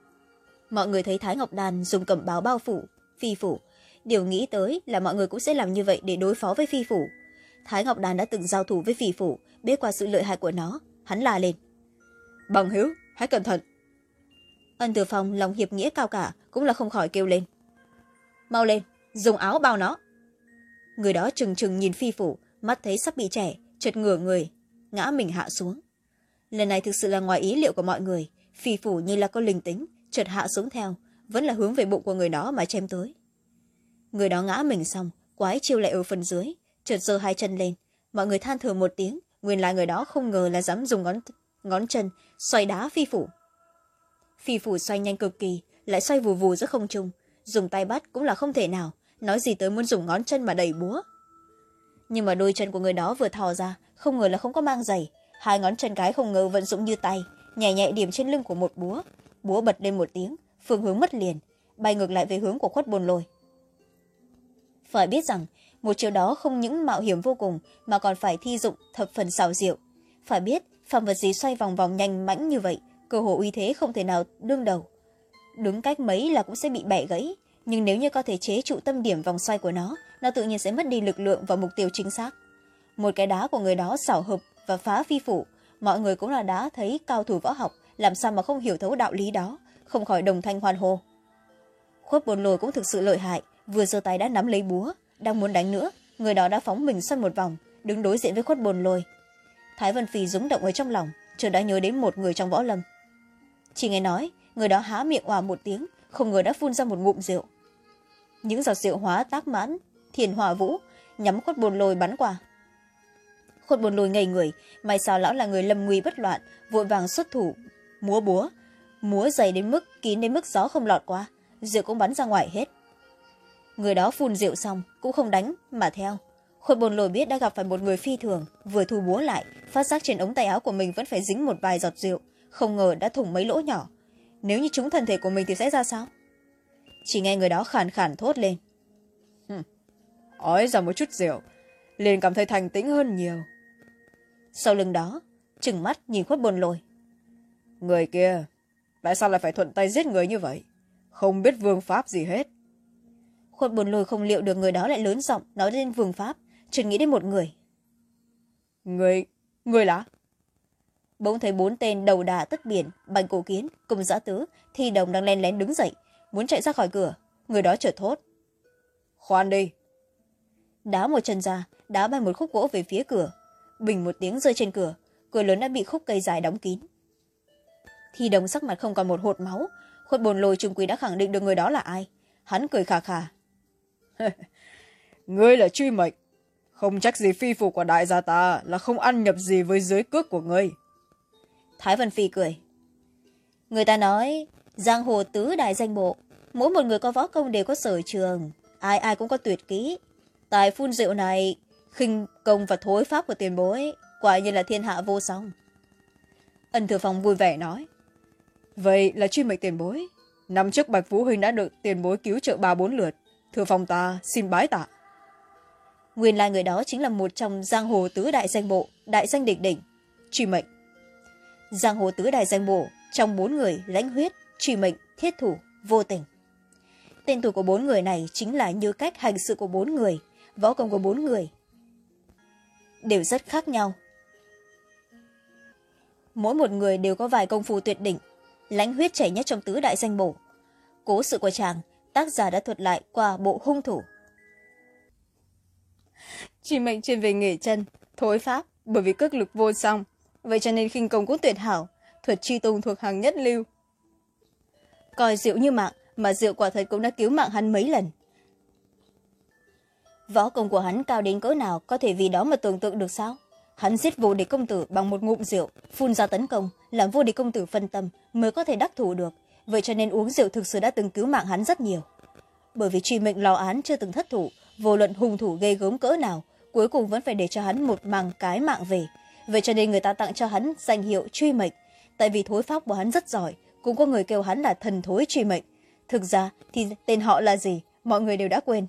Mọi người thấy Thái Ngọc Đan dùng cẩm bào bao phủ phi phủ, điều nghĩ tới là mọi người cũng sẽ làm như vậy để đối phó với phi phủ. Thái Ngọc Đan đã từng giao thủ với phi phủ, biết qua sự lợi hại của nó, hắn la lên. Bằng hữu, hãy cẩn thận. Ân Thừa Phong lòng hiệp nghĩa cao cả, cũng là không khỏi kêu lên. Mau lên, dùng áo bao nó. Người đó trừng trừng nhìn phi phủ, mắt thấy sắp bị trẻ, chợt ngửa người, ngã mình hạ xuống. Lần này thực sự là ngoài ý liệu của mọi người, phi phủ như là có linh tính, chợt hạ xuống theo, vẫn là hướng về bụng của người đó mà chém tới. Người đó ngã mình xong, quái chiêu lại ở phần dưới, chợt giơ hai chân lên, mọi người than thở một tiếng, nguyên lại người đó không ngờ là dám dùng ngón ngón chân xoay đá phi phủ. Phi phủ xoay nhanh cực kỳ, lại xoay vù vù giữa không trung, dùng tay bắt cũng là không thể nào, nói gì tới muốn dùng ngón chân mà đẩy búa. Nhưng mà đôi chân của người đó vừa thò ra, không ngờ là không có mang giày, hai ngón chân cái không ngờ vận dụng như tay, nhẹ nhẹ điểm trên lưng của một búa, búa bật lên một tiếng, phương hướng mất liền, bay ngược lại về hướng của Khuất Bồn Lôi. Phải biết rằng một chiều đó không những mạo hiểm vô cùng mà còn phải thi dụng thập phần xảo diệu. Phải biết phàm vật gì xoay vòng vòng nhanh mãnh như vậy, cơ hồ uy thế không thể nào đương đầu, đứng cách mấy là cũng sẽ bị bẻ gãy, nhưng nếu như có thể chế trụ tâm điểm vòng xoay của nó, nó tự nhiên sẽ mất đi lực lượng và mục tiêu chính xác. Một cái đá của người đó xảo hợp và phá phi phủ, mọi người cũng là đã thấy cao thủ võ học, làm sao mà không hiểu thấu đạo lý đó, không khỏi đồng thanh hoan hô. Khuất Bồn Lôi cũng thực sự lợi hại, vừa giơ tay đã nắm lấy búa, đang muốn đánh nữa, người đó đã phóng mình xoay một vòng, đứng đối diện với Khuất Bồn Lôi. Thái Vân Phi rúng động ở trong lòng, chợt đã nhớ đến một người trong võ lâm. Chỉ nghe nói người đó há miệng òa một tiếng, không ngờ đã phun ra một ngụm rượu. Những giọt rượu hóa tác mãn thiền hỏa vũ, nhắm Khuất Bồn Lôi bắn qua. Khuất Bồn Lôi ngây người, may sao lão là người lâm nguy bất loạn, vội vàng xuất thủ múa búa, múa dày đến mức kín đến mức gió không lọt qua, rượu cũng bắn ra ngoài hết. Người đó phun rượu xong cũng không đánh mà theo. Khuất Bồn Lôi biết đã gặp phải một người phi thường, vừa thu búa lại, phát giác trên ống tay áo của mình vẫn phải dính một vài giọt rượu, không ngờ đã thủng mấy lỗ nhỏ. Nếu như trúng thân thể của mình thì sẽ ra sao? Chỉ nghe người đó khàn khàn thốt lên. Ói ra một chút rượu, liền cảm thấy thành tĩnh hơn nhiều. Sau lưng đó, trừng mắt nhìn Khuất Bồn Lôi. Người kia, tại sao lại phải thuận tay giết người như vậy? Không biết vương pháp gì hết. Khuất Bồn Lôi không liệu được người đó lại lớn giọng nói lên vương pháp, chợt nghĩ đến một người. Người, người là? Bỗng thấy bốn tên đầu đà tất biển, Bành Cổ Kiến, cùng Dã Tứ, Thi Đồng đang len lén đứng dậy, muốn chạy ra khỏi cửa. Người đó chợt thốt. Khoan đi. Đá một chân ra, đá bay một khúc gỗ về phía cửa. Bình một tiếng rơi trên cửa, cửa lớn đã bị khúc cây dài đóng kín. Thi Đồng sắc mặt không còn một hột máu. Khuất Bồn Lôi chung quy đã khẳng định được người đó là ai. Hắn cười khà khà. Ngươi là Truy Mệnh, không trách gì phi phục của đại gia ta là không ăn nhập gì với dưới cước của ngươi. Thái Vân Phi cười. Người ta nói giang hồ tứ đại danh bộ, mỗi một người có võ công đều có sở trường, ai ai cũng có tuyệt kỹ. Tài phun rượu này, khinh công và thối pháp của tiền bối, quả nhiên là thiên hạ vô song. Ân Thừa Phong vui vẻ nói. Vậy là Truy Mệnh tiền bối, năm trước Bạch Vũ huynh đã được tiền bối cứu trợ ba bốn lượt, Thừa Phong ta xin bái tạ. Nguyên lai người đó chính là một trong giang hồ tứ đại danh bộ, đại danh đỉnh đỉnh, Truy Mệnh. Giang hồ tứ đại danh bộ, trong bốn người Lãnh Huyết, Truy Mệnh, Thiết Thủ, Vô Tình. Tên tuổi của bốn người này chính là như cách hành sự của bốn người, võ công của bốn người đều rất khác nhau. Mỗi một người đều có vài công phu tuyệt đỉnh. Lãnh Huyết chảy nhất trong tứ đại danh bổ. Cố sự của chàng, tác giả đã thuật lại qua bộ Hung Thủ. Truy Mệnh chuyên về nghề chân, thối pháp, bởi vì cước lực vô song, vậy cho nên khinh công cũng tuyệt hảo, thuật truy tung thuộc hàng nhất lưu. Coi rượu như mạng, mà rượu quả thật cũng đã cứu mạng hắn mấy lần. Võ công của hắn cao đến cỡ nào có thể vì đó mà tưởng tượng được sao? Hắn giết Vô Địch công tử bằng một ngụm rượu, phun ra tấn công, làm Vô Địch công tử phân tâm mới có thể đắc thủ được. Vậy cho nên uống rượu thực sự đã từng cứu mạng hắn rất nhiều. Bởi vì Truy Mệnh lò án chưa từng thất thủ, vô luận hung thủ ghê gớm cỡ nào, cuối cùng vẫn phải để cho hắn một màng cái mạng về. Vậy cho nên người ta tặng cho hắn danh hiệu Truy Mệnh. Tại vì thối pháp của hắn rất giỏi, cũng có người kêu hắn là thần thối Truy Mệnh. Thực ra thì tên họ là gì, mọi người đều đã quên.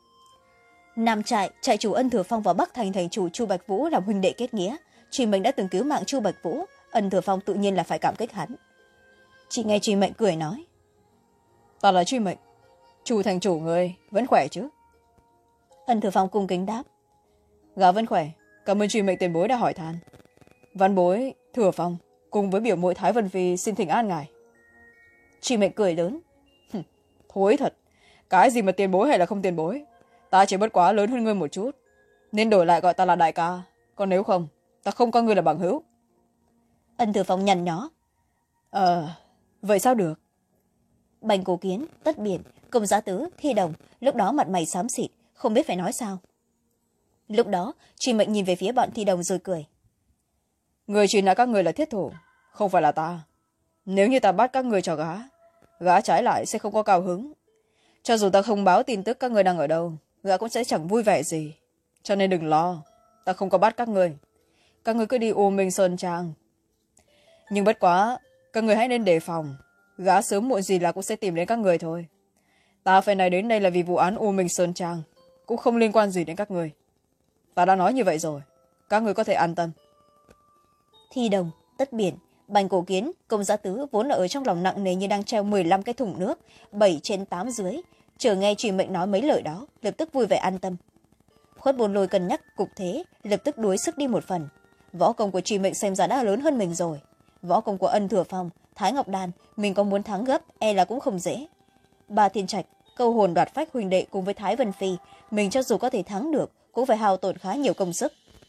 Nam trại, trại chủ Ân Thừa Phong và Bắc Thành thành chủ Chu Bạch Vũ làm huynh đệ kết nghĩa. Truy Mệnh đã từng cứu mạng Chu Bạch Vũ, Ân Thừa Phong tự nhiên là phải cảm kích hắn. Chị nghe Truy Mệnh cười nói. Ta là Truy Mệnh, Chu thành chủ người vẫn khỏe chứ? Ân Thừa Phong cung kính đáp. Gã vẫn khỏe, cảm ơn Truy Mệnh tiền bối đã hỏi than. Văn bối Thừa Phong cùng với biểu muội Thái Vân Phi xin thỉnh an ngài. Truy Mệnh cười lớn. Thối thật, cái gì mà tiền bối hay là không tiền bối, ta chỉ bất quá lớn hơn ngươi một chút, nên đổi lại gọi ta là đại ca, còn nếu không ta không coi ngươi là bằng hữu. Ân Thừa Phong nhằn nhó. Ờ, vậy sao được? Bành Cổ Kiến, Tất Biển, Công Giá Tứ, Thi Đồng lúc đó mặt mày xám xịt, không biết phải nói sao. Lúc đó Truy Mệnh nhìn về phía bọn Thi Đồng rồi cười. Người truy nã các người là Thiết Thủ, không phải là ta. Nếu như ta bắt các người cho gã, gã trái lại sẽ không có cao hứng. Cho dù ta không báo tin tức các người đang ở đâu, gã cũng sẽ chẳng vui vẻ gì. Cho nên đừng lo, ta không có bắt các người. Các người cứ đi U Minh Sơn Trang. Nhưng bất quá, các người hãy nên đề phòng, gã sớm muộn gì là cũng sẽ tìm đến các người thôi. Ta phải này đến đây là vì vụ án U Minh Sơn Trang, cũng không liên quan gì đến các người. Ta đã nói như vậy rồi, các người có thể an tâm. Thi Đồng, Tất Biển, Bành Cổ Kiến, Công Giá Tứ vốn là ở trong lòng nặng nề như đang treo mười lăm cái thùng nước, bảy trên tám dưới, chờ nghe Truy Mệnh nói mấy lời đó, lập tức vui vẻ an tâm. Khuất Bồn Lôi cân nhắc cục thế, lập tức đuối sức đi một phần. Võ công của Truy Mệnh xem ra đã lớn hơn mình rồi. Võ công của Ân Thừa Phong, Thái Ngọc Đan, mình có muốn thắng gấp e là cũng không dễ. Ba Thiên Trạch, Câu Hồn Đoạt Phách huynh đệ cùng với Thái Vân Phi, mình cho dù có thể thắng được cũng phải hao tổn khá nhiều công sức.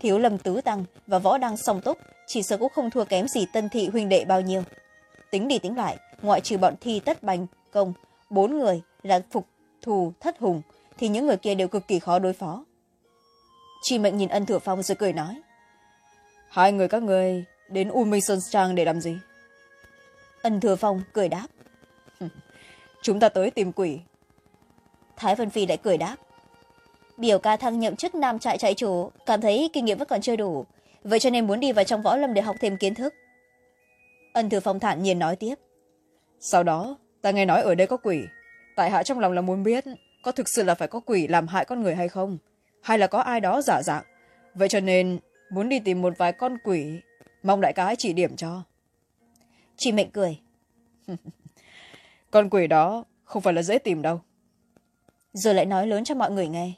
Thiếu Lâm Tứ Tăng và Võ Đăng Song Túc chỉ sợ cũng không thua kém gì Tân Thị huynh đệ bao nhiêu. Tính đi tính lại, ngoại trừ bọn Thi Tất Bành Công bốn người là phục thù Thất Hùng thì những người kia đều cực kỳ khó đối phó. Truy Mệnh nhìn Ân Thừa Phong rồi cười nói: Hai người các người đến U Minh Sơn Trang để làm gì? Ân Thừa Phong cười đáp: Chúng ta tới tìm quỷ. Thái Vân Phi lại cười đáp: Biểu ca thăng nhậm chức nam trại trại chủ, cảm thấy kinh nghiệm vẫn còn chưa đủ, vậy cho nên muốn đi vào trong võ lâm để học thêm kiến thức. Ân Thừa Phong thản nhiên nói tiếp: Sau đó ta nghe nói ở đây có quỷ, tại hạ trong lòng là muốn biết có thực sự là phải có quỷ làm hại con người hay không, hay là có ai đó giả dạng, vậy cho nên muốn đi tìm một vài con quỷ, mong đại ca hãy chỉ điểm cho. Truy Mệnh cười: Con quỷ đó không phải là dễ tìm đâu. Rồi lại nói lớn cho mọi người nghe: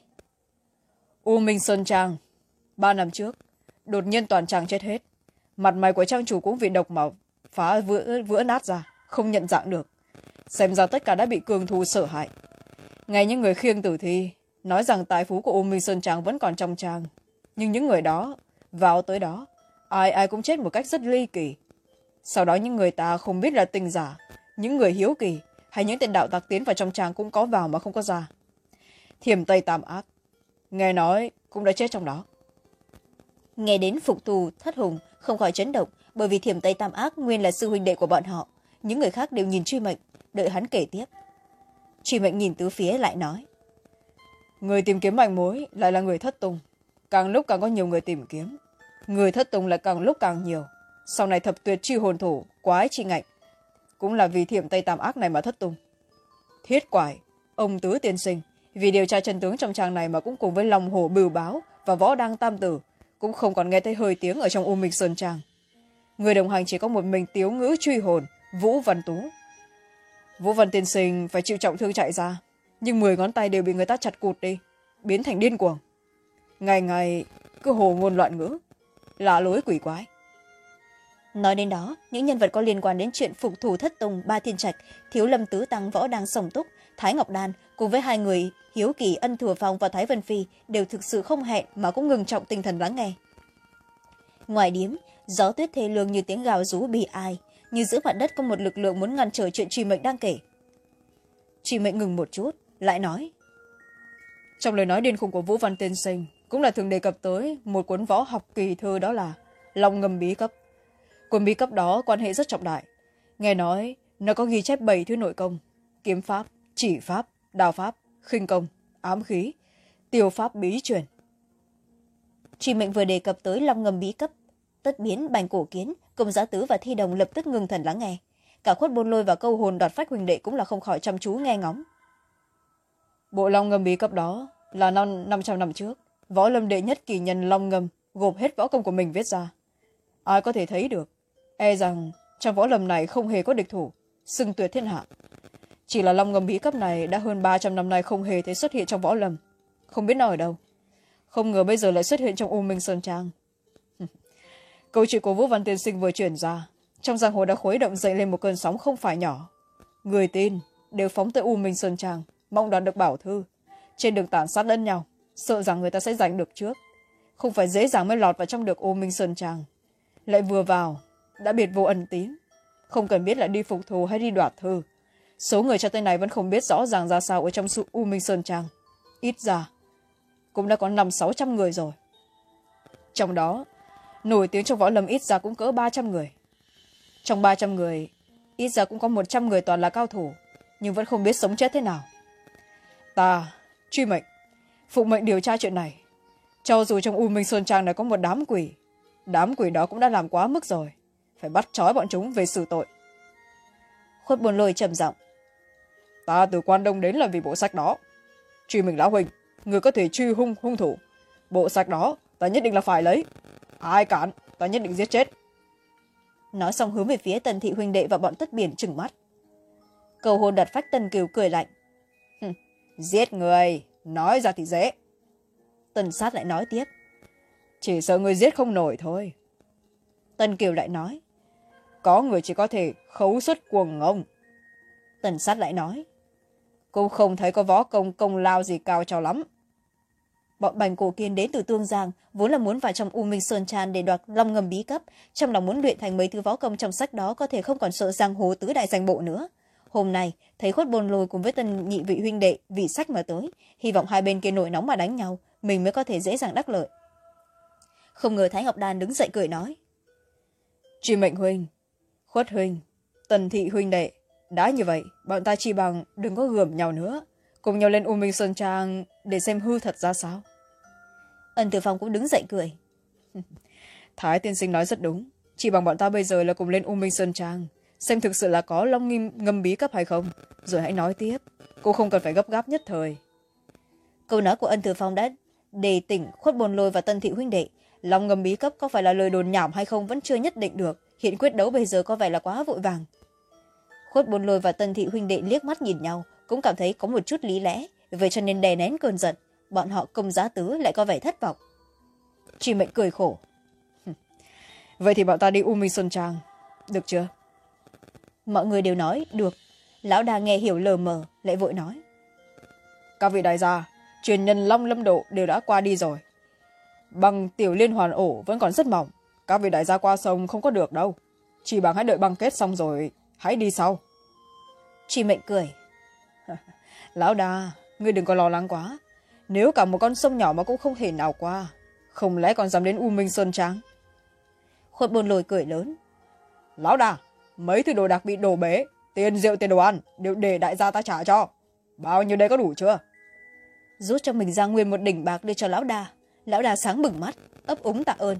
U Minh Sơn Trang ba năm trước đột nhiên toàn trang chết hết, mặt mày của trang chủ cũng vì độc mà phá vữa, vữa nát ra, không nhận dạng được, xem ra tất cả đã bị cường thù sợ hại. Nghe những người khiêng tử thi nói rằng tài phú của U Minh Sơn Trang vẫn còn trong trang, nhưng những người đó vào tới đó ai ai cũng chết một cách rất ly kỳ. Sau đó những người ta không biết là tình giả, những người hiếu kỳ hay những tên đạo tặc tiến vào trong trang cũng có vào mà không có ra. Thiểm Tây Tam Ác nghe nói cũng đã chết trong đó. Nghe đến phục tù Thất Hùng không khỏi chấn động, bởi vì Thiểm Tây Tam Ác nguyên là sư huynh đệ của bọn họ. Những người khác đều nhìn Truy Mệnh, đợi hắn kể tiếp. Truy Mệnh nhìn tứ phía lại nói: Người tìm kiếm manh mối lại là người Thất Tùng, càng lúc càng có nhiều người tìm kiếm, người Thất Tùng lại càng lúc càng nhiều. Sau này thập tuyệt chi hồn thủ Quái Chi Ngạnh cũng là vì Thiểm Tây Tam Ác này mà thất tung. Thiết Quải, ông Tứ Tiên Sinh vì điều tra chân tướng trong trang này mà cũng cùng với Long Hổ Bửu Báo và Võ Đăng Tam Tử cũng không còn nghe thấy hơi tiếng ở trong U Minh Sơn Trang. Người đồng hành chỉ có một mình Tiếu Ngữ truy hồn Vũ Văn Tú. Vũ Văn Tiên Sinh phải chịu trọng thương chạy ra, nhưng mười ngón tay đều bị người ta chặt cụt đi, biến thành điên cuồng, ngày ngày cứ hồ ngôn loạn ngữ, lạ lối quỷ quái. Nói đến đó, những nhân vật có liên quan đến chuyện phục thủ Thất Tùng, Ba Thiên Trạch, Thiếu Lâm Tứ Tăng, Võ Đăng Song Túc, Thái Ngọc Đan cùng với hai người hiếu kỳ Ân Thừa Phong và Thái Vân Phi đều thực sự không hẹn mà cũng ngừng trọng tinh thần lắng nghe. Ngoài điếm, gió tuyết thê lương như tiếng gào rú bi ai, như giữa mặt đất có một lực lượng muốn ngăn trở chuyện Truy Mệnh đang kể. Truy Mệnh ngừng một chút lại nói: Trong lời nói điên khùng của Vũ Văn Tiên Sinh cũng là thường đề cập tới một cuốn võ học kỳ thư, đó là Long Ngâm Bí Cấp. Cuốn bí cấp đó quan hệ rất trọng đại, nghe nói nó có ghi chép bảy thứ nội công: kiếm pháp, chỉ pháp, đao pháp, khinh công, ám khí, tiêu pháp bí truyền. Truy Mệnh vừa đề cập tới Long Ngâm Bí Cấp, Tất Biến, Bành Cổ Kiến, Công Giá Tứ và Thi Đồng lập tức ngừng thần lắng nghe. Cả Khuất Bôn Lôi và Câu Hồn Đoạt Phách huynh đệ cũng là không khỏi chăm chú nghe ngóng. Bộ Long Ngâm Bí Cấp đó là năm năm trăm năm trước võ lâm đệ nhất kỳ nhân Long Ngâm gộp hết võ công của mình viết ra. Ai có thể thấy được, e rằng trong võ lâm này không hề có địch thủ, xưng tuyệt thiên hạ. Chỉ là Long Ngâm Bí Cấp này đã hơn ba trăm năm nay không hề thấy xuất hiện trong võ lâm, không biết nó ở đâu. Không ngờ bây giờ lại xuất hiện trong U Minh Sơn Trang. Câu chuyện của Vũ Văn Tiên Sinh vừa truyền ra, trong giang hồ đã khuấy động dậy lên một cơn sóng không phải nhỏ. Người tin đều phóng tới U Minh Sơn Trang, mong đoạt được bảo thư. Trên đường tàn sát lẫn nhau, sợ rằng người ta sẽ giành được trước, không phải dễ dàng mới lọt vào trong được U Minh Sơn Trang. Lại vừa vào đã biệt vô ẩn tín, không cần biết là đi phục thù hay đi đoạt thư. Số người cho tới này vẫn không biết rõ ràng ra sao ở trong sự U Minh Sơn Trang, ít ra cũng đã có năm sáu trăm người rồi. Trong đó nổi tiếng trong võ lâm ít ra cũng cỡ ba trăm người. Trong ba trăm người ít ra cũng có một trăm người toàn là cao thủ, nhưng vẫn không biết sống chết thế nào. Ta Truy Mệnh phụng mệnh điều tra chuyện này. Cho dù trong U Minh Sơn Trang này có một đám quỷ, đám quỷ đó cũng đã làm quá mức rồi, phải bắt trói bọn chúng về xử tội. Khuất Bồn Lôi trầm giọng: Ta từ Quan Đông đến là vì bộ sách đó. Truy Mệnh lão huynh, người có thể truy hung hung thủ, bộ sách đó ta nhất định là phải lấy, ai cản ta nhất định giết chết. Nói xong hướng về phía Tần Thị huynh đệ và bọn Tất Biển trừng mắt. Cầu Hồn Đoạt Phách Tần Kiều cười lạnh: Giết người nói ra thì dễ. Tần Sát lại nói tiếp: Chỉ sợ người giết không nổi thôi. Tần Kiều lại nói: Có người chỉ có thể khấu xuất cuồng ngông. Tần Sát lại nói: Cũng không thấy có võ công công lao gì cao cho lắm. Bọn Bành Cổ Kiên đến từ Tương Giang vốn là muốn vào trong U Minh Sơn Trang để đoạt long ngầm bí cấp, trong lòng muốn luyện thành mấy thứ võ công trong sách đó, có thể không còn sợ giang hồ tứ đại danh bộ nữa. Hôm nay thấy Khuất Bôn Lôi cùng với Tân Nhị vị huynh đệ vì sách mà tới, hy vọng hai bên kia nổi nóng mà đánh nhau, mình mới có thể dễ dàng đắc lợi. Không ngờ Thái Ngọc Đan đứng dậy cười nói: Tri Mệnh huynh, Khuất huynh, Tần thị huynh đệ, đã như vậy bọn ta chỉ bằng đừng có gườm nhau nữa, cùng nhau lên U Minh Sơn Trang để xem hư thật ra sao. Ân Tử Phong cũng đứng dậy cười: Thái tiên sinh nói rất đúng, chỉ bằng bọn ta bây giờ là cùng lên U Minh Sơn Trang, xem thực sự là có long ngim ngâm bí cấp hay không, rồi hãy nói tiếp, cô không cần phải gấp gáp nhất thời. Câu nói của Ân Tử Phong đã đề tỉnh Khuất Bôn Lôi và Tân thị huynh đệ. Long ngâm bí cấp có phải là lời đồn nhảm hay không vẫn chưa nhất định được, hiện quyết đấu bây giờ có vẻ là quá vội vàng. Khuất Bôn Lôi và Tân thị huynh đệ liếc mắt nhìn nhau, cũng cảm thấy có một chút lý lẽ, vậy cho nên đè nén cơn giận. Bọn họ Công Giá Tứ lại có vẻ thất vọng. Tri Mệnh cười khổ: Vậy thì bọn ta đi U Minh Sơn Trang, được chưa? Mọi người đều nói được. Lão Đà nghe hiểu lờ mờ, lại vội nói: Các vị đại gia, truyền nhân Long Lâm Độ đều đã qua đi rồi, bằng tiểu liên hoàn ổ vẫn còn rất mỏng, các vị đại gia qua sông không có được đâu, chỉ bằng hãy đợi băng kết xong rồi hãy đi sau. Tri Mệnh cười: Lão Đà, ngươi đừng có lo lắng quá, nếu cả một con sông nhỏ mà cũng không thể nào qua, không lẽ còn dám đến U Minh Sơn Trang? Khuất Bôn Lôi cười lớn: Lão Đà, mấy thứ đồ đạc bị đổ bể, tiền rượu tiền đồ ăn đều để đại gia ta trả cho, bao nhiêu đây có đủ chưa? Rút cho mình ra nguyên một đỉnh bạc đưa cho Lão Đà. Lão Đà sáng bừng mắt, ấp úng tạ ơn: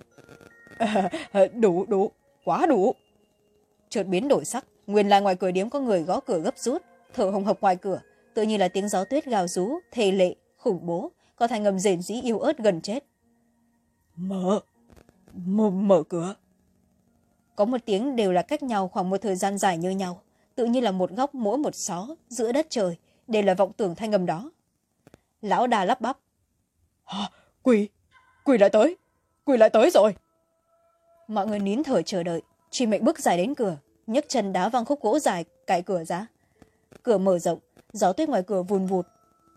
Đủ đủ, quá đủ. Chợt biến đổi sắc, nguyên lai ngoài cửa điếm có người gõ cửa gấp rút, thở hồng hộc ngoài cửa, tự như là tiếng gió tuyết gào rú thề lệ khủng bố, có thành ngầm rền rĩ yếu ớt gần chết. Mở mở, mở cửa. Có một tiếng đều là cách nhau khoảng một thời gian dài như nhau, tự như là một góc mỗi một xó giữa đất trời, đều là vọng tưởng thanh âm đó. Lão Đà lắp bắp: à, quỷ quỷ lại tới, quỷ lại tới rồi. Mọi người nín thở chờ đợi. Tri Mệnh bước dài đến cửa, nhấc chân đá văng khúc gỗ dài cạy cửa ra. Cửa mở rộng, gió tuyết ngoài cửa vùn vụt.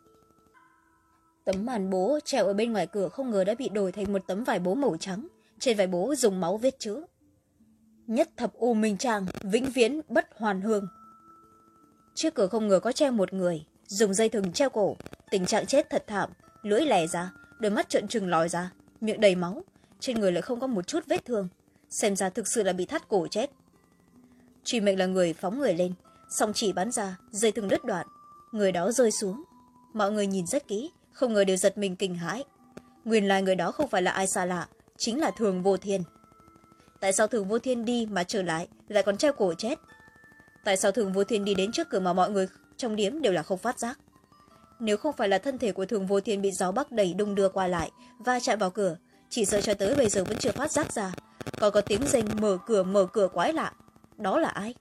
Tấm màn bố treo ở bên ngoài cửa không ngờ đã bị đổi thành một tấm vải bố màu trắng, trên vải bố dùng máu viết chữ: Nhất thập U Minh Trang, vĩnh viễn bất hoàn hương. Trước cửa không ngờ có treo một người, dùng dây thừng treo cổ, tình trạng chết thật thảm, lưỡi lè ra, đôi mắt trợn trừng lòi ra, miệng đầy máu, trên người lại không có một chút vết thương, xem ra thực sự là bị thắt cổ chết. Tri Mệnh là người phóng người lên, song chỉ bắn ra, dây thừng đứt đoạn, người đó rơi xuống. Mọi người nhìn rất kỹ, không ngờ đều giật mình kinh hãi. Nguyên lai người đó không phải là ai xa lạ, chính là Thường Vô Thiên. Tại sao Thường Vô Thiên đi mà trở lại lại còn treo cổ chết? Tại sao Thường Vô Thiên đi đến trước cửa mà mọi người trong điếm đều là không phát giác? Nếu không phải là thân thể của Thường Vô Thiên bị gió bắc đẩy đung đưa qua lại và chạm vào cửa, chỉ sợ cho tới bây giờ vẫn chưa phát giác ra. Còn có tiếng rên mở cửa mở cửa quái lạ, đó là ai?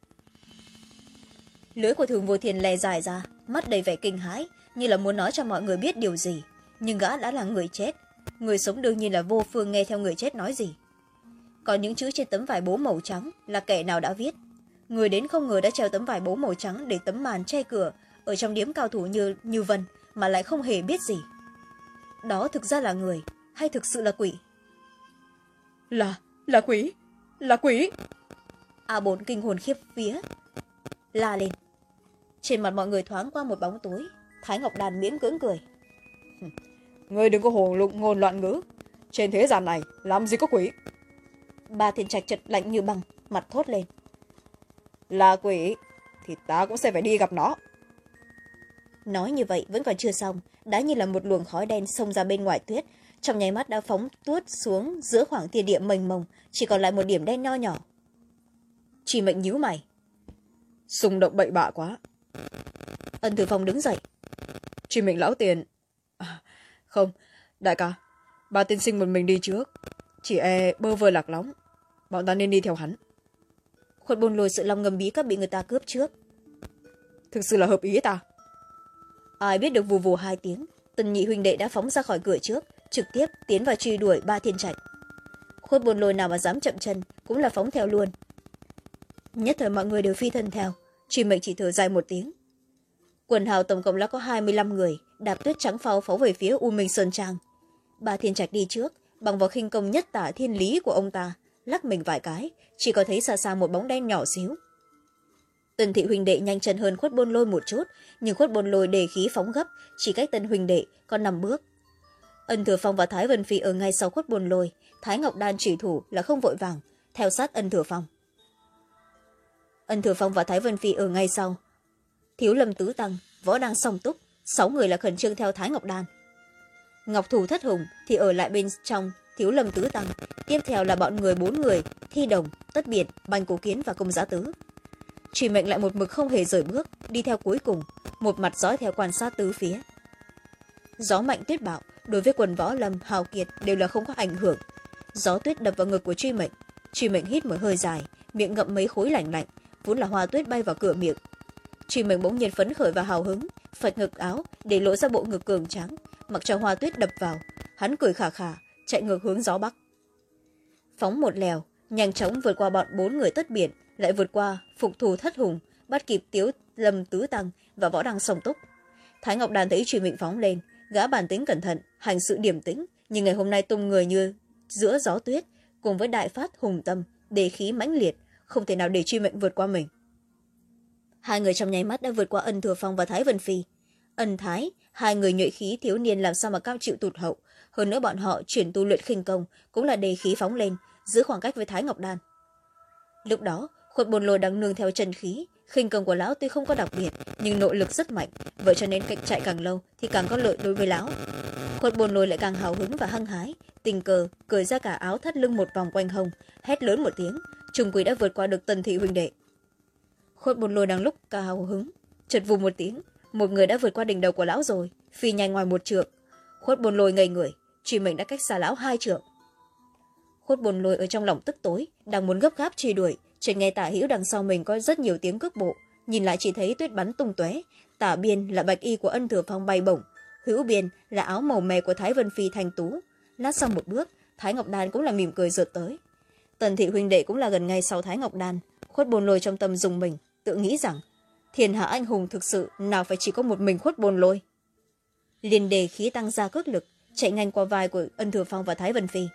Lưỡi của Thường Vô Thiên lè dài ra, mắt đầy vẻ kinh hãi, như là muốn nói cho mọi người biết điều gì, nhưng gã đã là người chết, người sống đương nhiên là vô phương nghe theo người chết nói gì. Còn những chữ trên tấm vải bố màu trắng là kẻ nào đã viết? Người đến không ngờ đã treo tấm vải bố màu trắng để tấm màn che cửa ở trong điếm cao thủ như như Vân mà lại không hề biết gì. Đó thực ra là người hay thực sự là quỷ? Là, là quỷ, là quỷ. A Bốn kinh hồn khiếp vía la lên. Trên mặt mọi người thoáng qua một bóng tối. Thái Ngọc Đàn miễn cưỡng cười: Ngươi đừng có hồ lụng ngôn loạn ngữ, trên thế gian này làm gì có quỷ. Ba Thiên Trạch chật lạnh như băng, mặt thốt lên: Là quỷ thì ta cũng sẽ phải đi gặp nó. Nói như vậy vẫn còn chưa xong, đã như là một luồng khói đen xông ra bên ngoài tuyết, trong nháy mắt đã phóng tuốt xuống giữa khoảng thiên địa mênh mông, chỉ còn lại một điểm đen nho nhỏ. Tri Mệnh nhíu mày: Xung động bậy bạ quá. Ân Tử Phong đứng dậy: Tri Mệnh lão tiền, à, không, đại ca, bà tiên sinh một mình đi trước, chỉ e bơ vơ lạc lõng, bọn ta nên đi theo hắn. Khuất Bôn Lôi sự long ngầm bí các bị người ta cướp trước, thực sự là hợp ý ta. Ai biết được vù vù hai tiếng, Tần Nhị huynh đệ đã phóng ra khỏi cửa trước, trực tiếp tiến vào truy đuổi Ba Thiên Trạch. Khuất Bôn Lôi nào mà dám chậm chân, cũng là phóng theo luôn. Nhất thời mọi người đều phi thân theo, Tri Mệnh chỉ thở dài một tiếng. Quần hào tổng cộng đã có hai mươi lăm người, đạp tuyết trắng pháo phóng về phía U Minh Sơn Trang. Ba Thiên Trạch đi trước, bằng vào khinh công nhất tả thiên lý của ông ta, lắc mình vài cái, chỉ có thấy xa xa một bóng đen nhỏ xíu. Tần thị huỳnh đệ nhanh chân hơn Khuất Bôn Lôi một chút, nhưng Khuất Bôn Lôi đề khí phóng gấp, chỉ cách Tân huỳnh đệ còn năm bước. Ân Thừa Phong và Thái Vân Phi ở ngay sau Khuất Bôn Lôi, Thái Ngọc Đan chỉ thủ là không vội vàng, theo sát Ân Thừa Phong. Ân Thừa Phong và Thái Vân Phi ở ngay sau. Thiếu Lâm Tứ Tăng, Võ Đăng Song Túc, sáu người là khẩn trương theo Thái Ngọc Đan. Ngọc Thủ Thất Hùng thì ở lại bên trong Thiếu Lâm Tứ Tăng, tiếp theo là bọn người bốn người, Thi Đồng, Tất Biệt, Bành Cổ Kiến và Công Giá Tứ. Chỉ Mệnh lại một mực không hề rời bước, đi theo cuối cùng, một mặt dõi theo quan sát tứ phía. Gió mạnh tuyết bạo đối với quần võ lâm hào kiệt đều là không có ảnh hưởng. Gió tuyết đập vào ngực của Truy Mệnh, Truy Mệnh hít một hơi dài, miệng ngậm mấy khối lạnh lạnh, vốn là hoa tuyết bay vào cửa miệng. Truy Mệnh bỗng nhiên phấn khởi và hào hứng, phật ngực áo để lộ ra bộ ngực cường tráng, mặc cho hoa tuyết đập vào, hắn cười khà khà, chạy ngược hướng gió bắc. Phóng một lèo, nhanh chóng vượt qua bọn bốn người Tất Biệt, lại vượt qua Phục Thù Thất Hùng, bắt kịp Tiếu Lâm Tứ Tăng và Võ Đăng Song Túc. Thái Ngọc Đan thấy Truy Mệnh phóng lên, gã bản tính cẩn thận, hành sự điềm tĩnh, nhưng ngày hôm nay tung người như giữa gió tuyết, cùng với đại phát hùng tâm, đề khí mãnh liệt, không thể nào để Truy Mệnh vượt qua mình. Hai người trong nháy mắt đã vượt qua Ân Thừa Phong và Thái Vân Phi. Ân Thái, hai người nhuệ khí thiếu niên làm sao mà cam chịu tụt hậu, hơn nữa bọn họ chuyển tu luyện khinh công cũng là đề khí phóng lên, giữ khoảng cách với Thái Ngọc Đan. Lúc đó Khuất Bôn Lôi đang nương theo chân khí, khinh công của lão tuy không có đặc biệt nhưng nội lực rất mạnh, vậy cho nên cạnh chạy càng lâu thì càng có lợi đối với lão. Khuất Bôn Lôi lại càng hào hứng và hăng hái, tình cờ cởi ra cả áo thắt lưng một vòng quanh hông, hét lớn một tiếng, trùng quỷ đã vượt qua được Tần thị huynh đệ. Khuất Bôn Lôi đang lúc cao hào hứng, chợt vù một tiếng, một người đã vượt qua đỉnh đầu của lão rồi, phi nhanh ngoài một trượng. Khuất Bôn Lôi ngây người, Truy Mệnh đã cách xa lão hai trượng. Khuất Bôn Lôi ở trong lòng tức tối, đang muốn gấp gáp truy đuổi, chợt nghe tả hữu đằng sau mình có rất nhiều tiếng cước bộ, nhìn lại chỉ thấy tuyết bắn tung tóe, tả biên là bạch y của Ân Thừa Phong bay bổng, hữu biên là áo màu mè của Thái Vân Phi thanh tú. Lát sau một bước, Thái Ngọc Đan cũng là mỉm cười rượt tới. Tần thị huynh đệ cũng là gần ngay sau Thái Ngọc Đan. Khuất Bôn Lôi trong tâm dùng mình, tự nghĩ rằng thiên hạ anh hùng thực sự nào phải chỉ có một mình Khuất Bôn Lôi. Liền đề khí tăng ra cước lực, chạy nhanh qua vai của Ân Thừa Phong và Thái Vân Phi.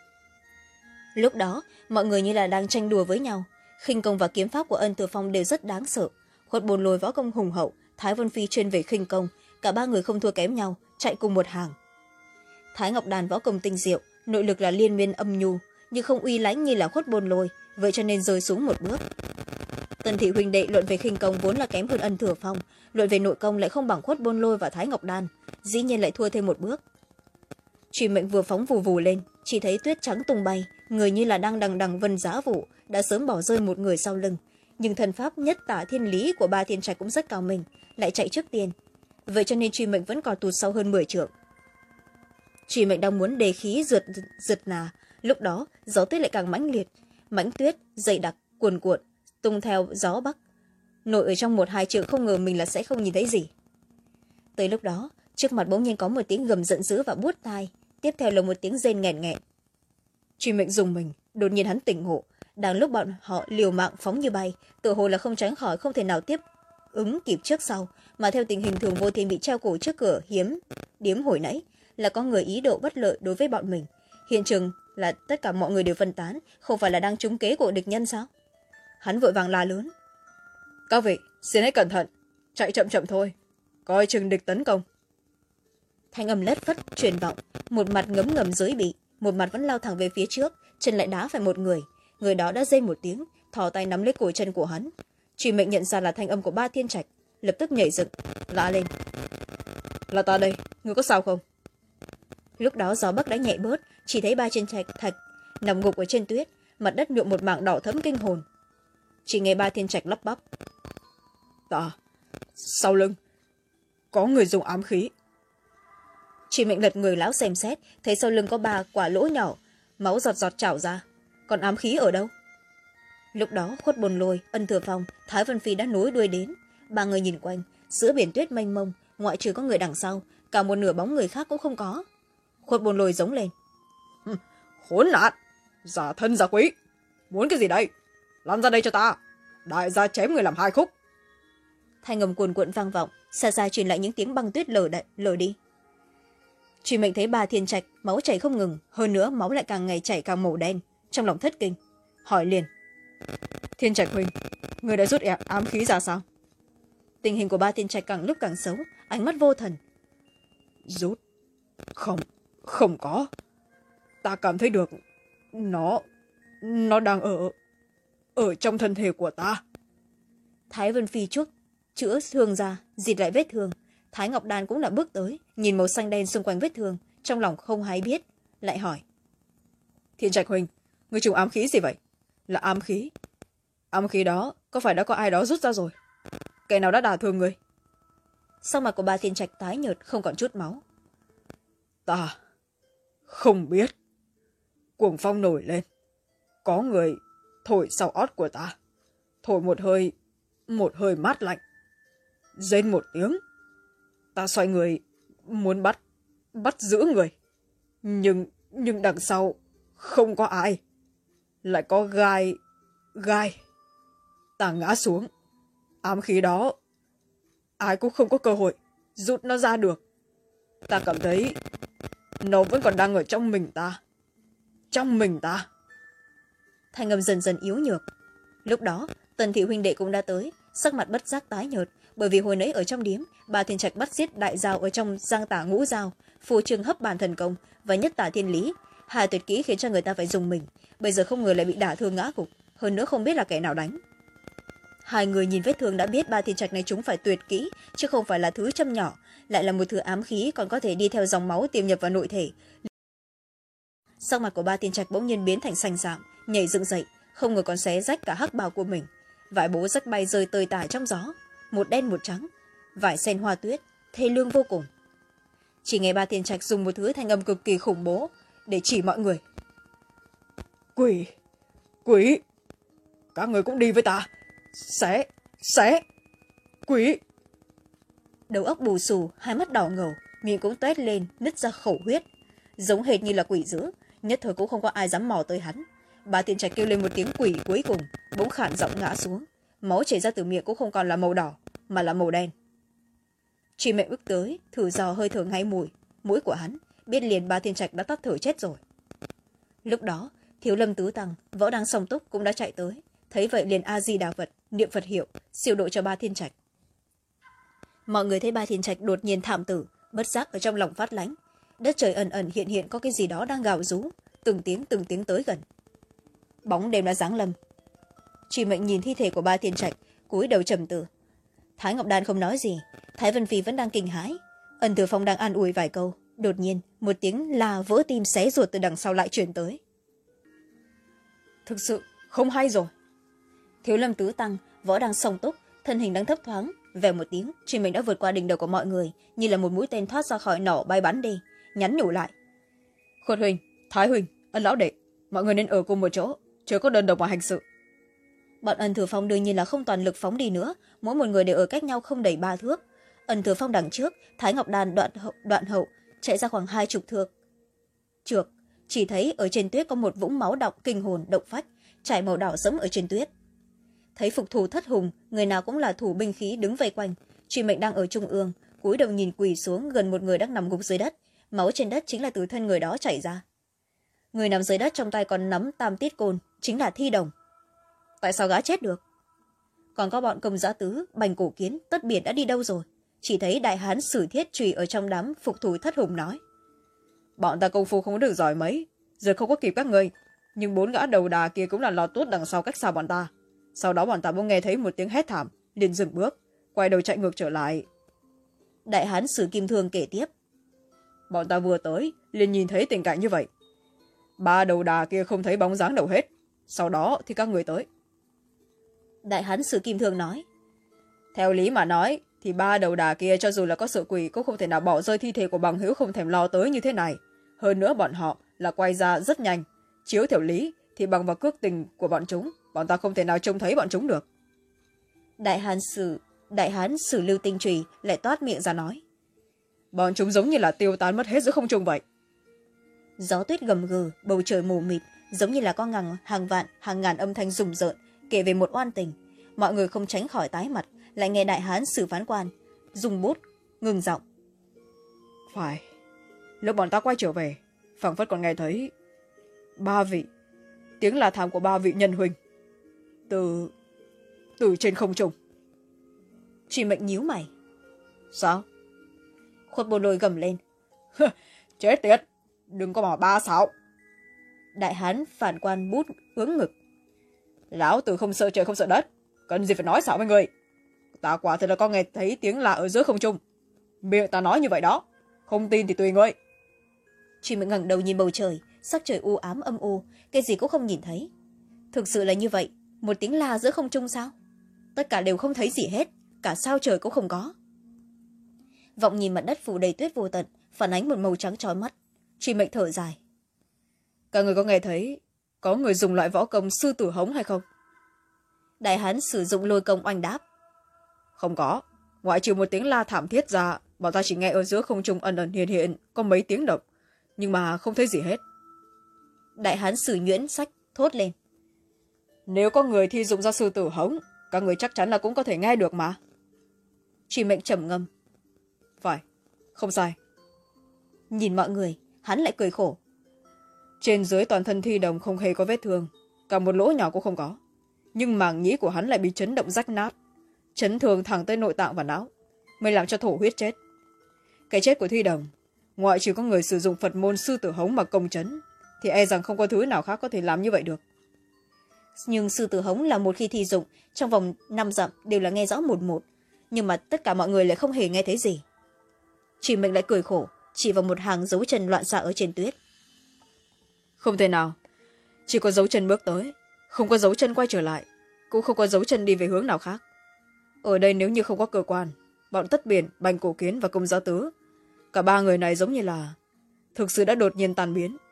Lúc đó mọi người như là đang tranh đùa với nhau, khinh công và kiếm pháp của Ân Thừa Phong đều rất đáng sợ. Khuất Bôn Lôi võ công hùng hậu, Thái Vân Phi chuyên về khinh công, cả ba người không thua kém nhau, chạy cùng một hàng. Thái Ngọc Đan võ công tinh diệu, nội lực là liên miên âm nhu, nhưng không uy lãnh như là Khuất Bôn Lôi, vậy cho nên rơi xuống một bước. Tần thị huynh đệ luận về khinh công vốn là kém hơn Ân Thừa Phong, luận về nội công lại không bằng Khuất Bôn Lôi và Thái Ngọc Đan, dĩ nhiên lại thua thêm một bước. Truy Mệnh vừa phóng vù vù lên, chỉ thấy tuyết trắng tung bay, người như là đang đằng đằng vân giá vụ, đã sớm bỏ rơi một người sau lưng, nhưng thần pháp nhất tả thiên lý của Ba Thiên Trạch cũng rất cao minh, lại chạy trước tiên, vậy cho nên Truy Mệnh vẫn còn tụt sau hơn mười trượng. Truy Mệnh đang muốn đề khí rượt rượt nà, lúc đó gió tuyết lại càng mãnh liệt, mãnh tuyết dày đặc cuồn cuộn tung theo gió bắc, nội ở trong một hai trượng không ngờ mình là sẽ không nhìn thấy gì. Tới lúc đó trước mặt bỗng nhiên có một tiếng gầm giận dữ và buốt tai, tiếp theo là một tiếng rên nghẹn nghẹn. Truy Mệnh dùng mình, đột nhiên hắn tỉnh ngộ, đang lúc bọn họ liều mạng phóng như bay, tựa hồ là không tránh khỏi, không thể nào tiếp ứng kịp trước sau, mà theo tình hình thường vô thiên bị treo cổ trước cửa hiếm điếm hồi nãy là có người ý độ bất lợi đối với bọn mình. Hiện trường là tất cả mọi người đều phân tán, không phải là đang trúng kế của địch nhân sao? Hắn vội vàng la lớn: các vị xin hãy cẩn thận, chạy chậm chậm thôi, coi chừng địch tấn công. Thanh âm lất phất truyền vọng, một mặt ngấm ngầm dưới bị, một mặt vẫn lao thẳng về phía trước, chân lại đá phải một người, người đó đã rên một tiếng, thò tay nắm lấy cổ chân của hắn. Truy Mệnh nhận ra là thanh âm của Ba Thiên Trạch, lập tức nhảy dựng la lên: là ta đây, ngươi có sao không? Lúc đó gió bắc đã nhẹ bớt, chỉ thấy Ba Thiên Trạch thạch nằm gục ở trên tuyết, mặt đất nhuộm một mảng đỏ thẫm kinh hồn. Chỉ nghe Ba Thiên Trạch lắp bắp: ta sau lưng có người dùng ám khí. Truy Mệnh lật người lão xem xét, thấy sau lưng có ba quả lỗ nhỏ, máu giọt giọt trào ra. Còn ám khí ở đâu? Lúc đó Khuất Bôn Lôi, Ân Thừa Phong, Thái Vân Phi đã nối đuôi đến. Ba người nhìn quanh, giữa biển tuyết mênh mông, ngoại trừ có người đằng sau, cả một nửa bóng người khác cũng không có. Khuất Bôn Lôi giống lên: khốn nạn, giả thân giả quý, muốn cái gì đây? Lan ra đây cho ta, đại gia chém người làm hai khúc. Thanh âm cuồn cuộn vang vọng, xa xa truyền lại những tiếng băng tuyết lở đậy lở đi. Truy Mệnh thấy Ba Thiên Trạch máu chảy không ngừng, hơn nữa máu lại càng ngày chảy càng màu đen, trong lòng thất kinh, hỏi liền: Thiên Trạch huynh, người đã rút ám khí ra sao? Tình hình của Ba Thiên Trạch càng lúc càng xấu, ánh mắt vô thần. Rút? Không, không có. Ta cảm thấy được nó nó đang ở ở trong thân thể của ta. Thái Vân Phi chuốc chữa thương ra, dịt lại vết thương. Thái Ngọc Đan cũng đã bước tới, nhìn màu xanh đen xung quanh vết thương, trong lòng không hay biết, lại hỏi: Thiên Trạch huynh, người trùng ám khí gì vậy? Là ám khí? Ám khí đó có phải đã có ai đó rút ra rồi? Kẻ nào đã đả thương người? Sau mặt của Ba Thiên Trạch tái nhợt, không còn chút máu. Ta không biết. Cuồng phong nổi lên, có người thổi sau ót của ta, thổi một hơi một hơi mát lạnh, rên một tiếng. Ta xoay người muốn bắt bắt giữ người, nhưng nhưng đằng sau không có ai, lại có gai gai ta ngã xuống. Ám khí đó ai cũng không có cơ hội rút nó ra được. Ta cảm thấy nó vẫn còn đang ở trong mình ta, trong mình ta. Thanh âm dần dần yếu nhược. Lúc đó Tần Thị huynh đệ cũng đã tới, sắc mặt bất giác tái nhợt, bởi vì hồi nãy ở trong điếm, Ba Thiên Trạch bắt giết đại giao ở trong giang tả ngũ giao, phù trường hấp bàn thần công và nhất tả thiên lý, hai tuyệt kỹ khiến cho người ta phải dùng mình. Bây giờ không ngờ lại bị đả thương ngã gục, hơn nữa không biết là kẻ nào đánh. Hai người nhìn vết thương đã biết Ba Thiên Trạch này chúng phải tuyệt kỹ, chứ không phải là thứ châm nhỏ, lại là một thứ ám khí còn có thể đi theo dòng máu tiềm nhập vào nội thể. Sắc mặt của Ba Thiên Trạch bỗng nhiên biến thành xanh xám, nhảy dựng dậy, không ngờ còn xé rách cả hắc bào của mình. Vải bố rách bay rơi tơi tải trong gió, một đen một trắng, vải sen hoa tuyết, thê lương vô cùng. Chỉ nghe Ba Thiên Trạch dùng một thứ thanh âm cực kỳ khủng bố để chỉ mọi người: Quỷ, quỷ, các người cũng đi với ta, xé, xé, quỷ. Đầu óc bù xù, hai mắt đỏ ngầu, miệng cũng toét lên, nứt ra khẩu huyết, giống hệt như là quỷ dữ. Nhất thời cũng không có ai dám mò tới hắn. Ba Thiên Trạch kêu lên một tiếng quỷ cuối cùng, bỗng khản giọng ngã xuống, máu chảy ra từ miệng cũng không còn là màu đỏ mà là màu đen. Truy Mệnh bước tới, thử dò hơi thở ngay mùi mũi của hắn, biết liền Ba Thiên Trạch đã tắt thở chết rồi. Lúc đó Thiếu Lâm Tứ Tăng, Võ Đăng Song Túc cũng đã chạy tới, thấy vậy liền A Di Đà Phật, niệm Phật hiệu, siêu độ cho Ba Thiên Trạch. Mọi người thấy Ba Thiên Trạch đột nhiên thảm tử, bất giác ở trong lòng phát lánh. Đất trời ẩn ẩn hiện hiện có cái gì đó đang gào rú, từng tiếng từng tiếng tới gần. Bóng đêm đã giáng lâm. Truy Mệnh nhìn thi thể của Ba Thiên Trạch, cúi đầu trầm tư. Thái Ngọc Đan không nói gì, Thái Vân Phi vẫn đang kinh hãi. Ân Tử Phong đang an ủi vài câu, đột nhiên một tiếng la vỡ tim xé ruột từ đằng sau lại truyền tới. Thực sự không hay rồi. Thiếu Lâm Tứ Tăng, Võ Đăng Song Túc, thân hình đang thấp thoáng, vèo một tiếng, Truy Mệnh đã vượt qua đỉnh đầu của mọi người, như là một mũi tên thoát ra khỏi nỏ bay bắn đi, nhắn nhủ lại: Khuất huynh, Thái huynh, Ân lão đệ, mọi người nên ở cùng một chỗ, chớ có đơn độc mà hành sự. Bọn Ân Thừa Phong đương nhiên là không toàn lực phóng đi nữa, mỗi một người đều ở cách nhau không đầy ba thước. Ân Thừa Phong đằng trước, Thái Ngọc Đan đoạn hậu, đoạn hậu chạy ra khoảng hai chục thước. Trượt, chỉ thấy ở trên tuyết có một vũng máu đọng kinh hồn động phách, trải màu đỏ sẫm ở trên tuyết. Thấy phục thủ thất hùng, người nào cũng là thủ binh khí đứng vây quanh. Truy Mệnh đang ở trung ương, cúi đầu nhìn quỳ xuống gần một người đang nằm gục dưới đất, máu trên đất chính là từ thân người đó chảy ra. Người nằm dưới đất trong tay còn nắm tam tiết côn, chính là Thi Đồng. Tại sao gã chết được? Còn có bọn Công Giá Tứ, Bành Cổ Kiến, Tất Biển đã đi đâu rồi? Chỉ thấy đại hán Sử Thiết Trùy ở trong đám phục thủ thất hùng nói: Bọn ta công phu không có được giỏi mấy, giờ không có kịp các ngươi, nhưng bốn gã đầu đà kia cũng là lọt tốt đằng sau cách xa bọn ta. Sau đó bọn ta bỗng nghe thấy một tiếng hét thảm, liền dừng bước, quay đầu chạy ngược trở lại. Đại hán Sử Kim Thương kể tiếp: Bọn ta vừa tới, liền nhìn thấy tình cảnh như vậy. Ba đầu đà kia không thấy bóng dáng đâu hết, sau đó thì các người tới. Đại hán Sử Kim Thương nói: Theo lý mà nói, thì ba đầu đà kia cho dù là có sự quỷ cũng không thể nào bỏ rơi thi thể của bằng hữu không thèm lo tới như thế này. Hơn nữa bọn họ là quay ra rất nhanh. Chiếu theo lý thì bằng vào cước tình của bọn chúng, bọn ta không thể nào trông thấy bọn chúng được. Đại hán Sử Đại hán Sử Lưu Tinh Trùy lại toát miệng ra nói: Bọn chúng giống như là tiêu tán mất hết giữa không trung vậy. Gió tuyết gầm gừ, bầu trời mù mịt, giống như là có ngàn, hàng vạn, hàng ngàn âm thanh rùng rợn kể về một oan tình. Mọi người không tránh khỏi tái mặt, lại nghe đại hán Sử Phán Quan dùng bút ngừng giọng: Phải, lúc bọn ta quay trở về, phảng phất còn nghe thấy ba vị tiếng là thảm của ba vị nhân huynh từ từ trên không trung. Truy Mệnh nhíu mày. Sao? Khuất Bồ Lôi gầm lên. Chết tiệt, đừng có mà ba xạo. Đại hán phản quan bút ướng ngực. Lão tử không sợ trời không sợ đất, cần gì phải nói xạo với người. Ta quả thật là có nghe thấy tiếng lạ ở giữa không trung. Miệng ta nói như vậy đó, không tin thì tùy ngươi. Truy Mệnh ngẩng đầu nhìn bầu trời, sắc trời u ám âm u, cái gì cũng không nhìn thấy. Thực sự là như vậy, một tiếng la giữa không trung sao? Tất cả đều không thấy gì hết, cả sao trời cũng không có. Vọng nhìn mặt đất phủ đầy tuyết vô tận, phản ánh một màu trắng trói mắt. Truy Mệnh thở dài. Các người có nghe thấy có người dùng loại võ công sư tử hống hay không? Đại hán sử dụng lôi công oanh đáp. Không có, ngoại trừ một tiếng la thảm thiết ra, bọn ta chỉ nghe ở giữa không trung ẩn ẩn hiện hiện có mấy tiếng động, nhưng mà không thấy gì hết. Đại hán sử nhuyễn sách thốt lên. Nếu có người thi dụng ra sư tử hống, các người chắc chắn là cũng có thể nghe được mà. Truy Mệnh trầm ngâm. Phải, không sai. Nhìn mọi người, hắn lại cười khổ. Trên dưới toàn thân Thi Đồng không hề có vết thương, cả một lỗ nhỏ cũng không có, nhưng màng nhĩ của hắn lại bị chấn động rách nát, chấn thương thẳng tới nội tạng và não, mới làm cho thổ huyết chết. Cái chết của Thi Đồng, ngoại trừ có người sử dụng Phật môn sư tử hống mà công chấn, thì e rằng không có thứ nào khác có thể làm như vậy được. Nhưng sư tử hống là một khi thi dụng, trong vòng năm dặm đều là nghe rõ một một, nhưng mà tất cả mọi người lại không hề nghe thấy gì. Truy Mệnh lại cười khổ, chỉ vào một hàng dấu chân loạn xạ ở trên tuyết. Không thể nào, chỉ có dấu chân bước tới, không có dấu chân quay trở lại, cũng không có dấu chân đi về hướng nào khác. Ở đây nếu như không có cơ quan, bọn Tất Biển, Bành Cổ Kiến và Công Giáo Tứ, cả ba người này giống như là thực sự đã đột nhiên tan biến.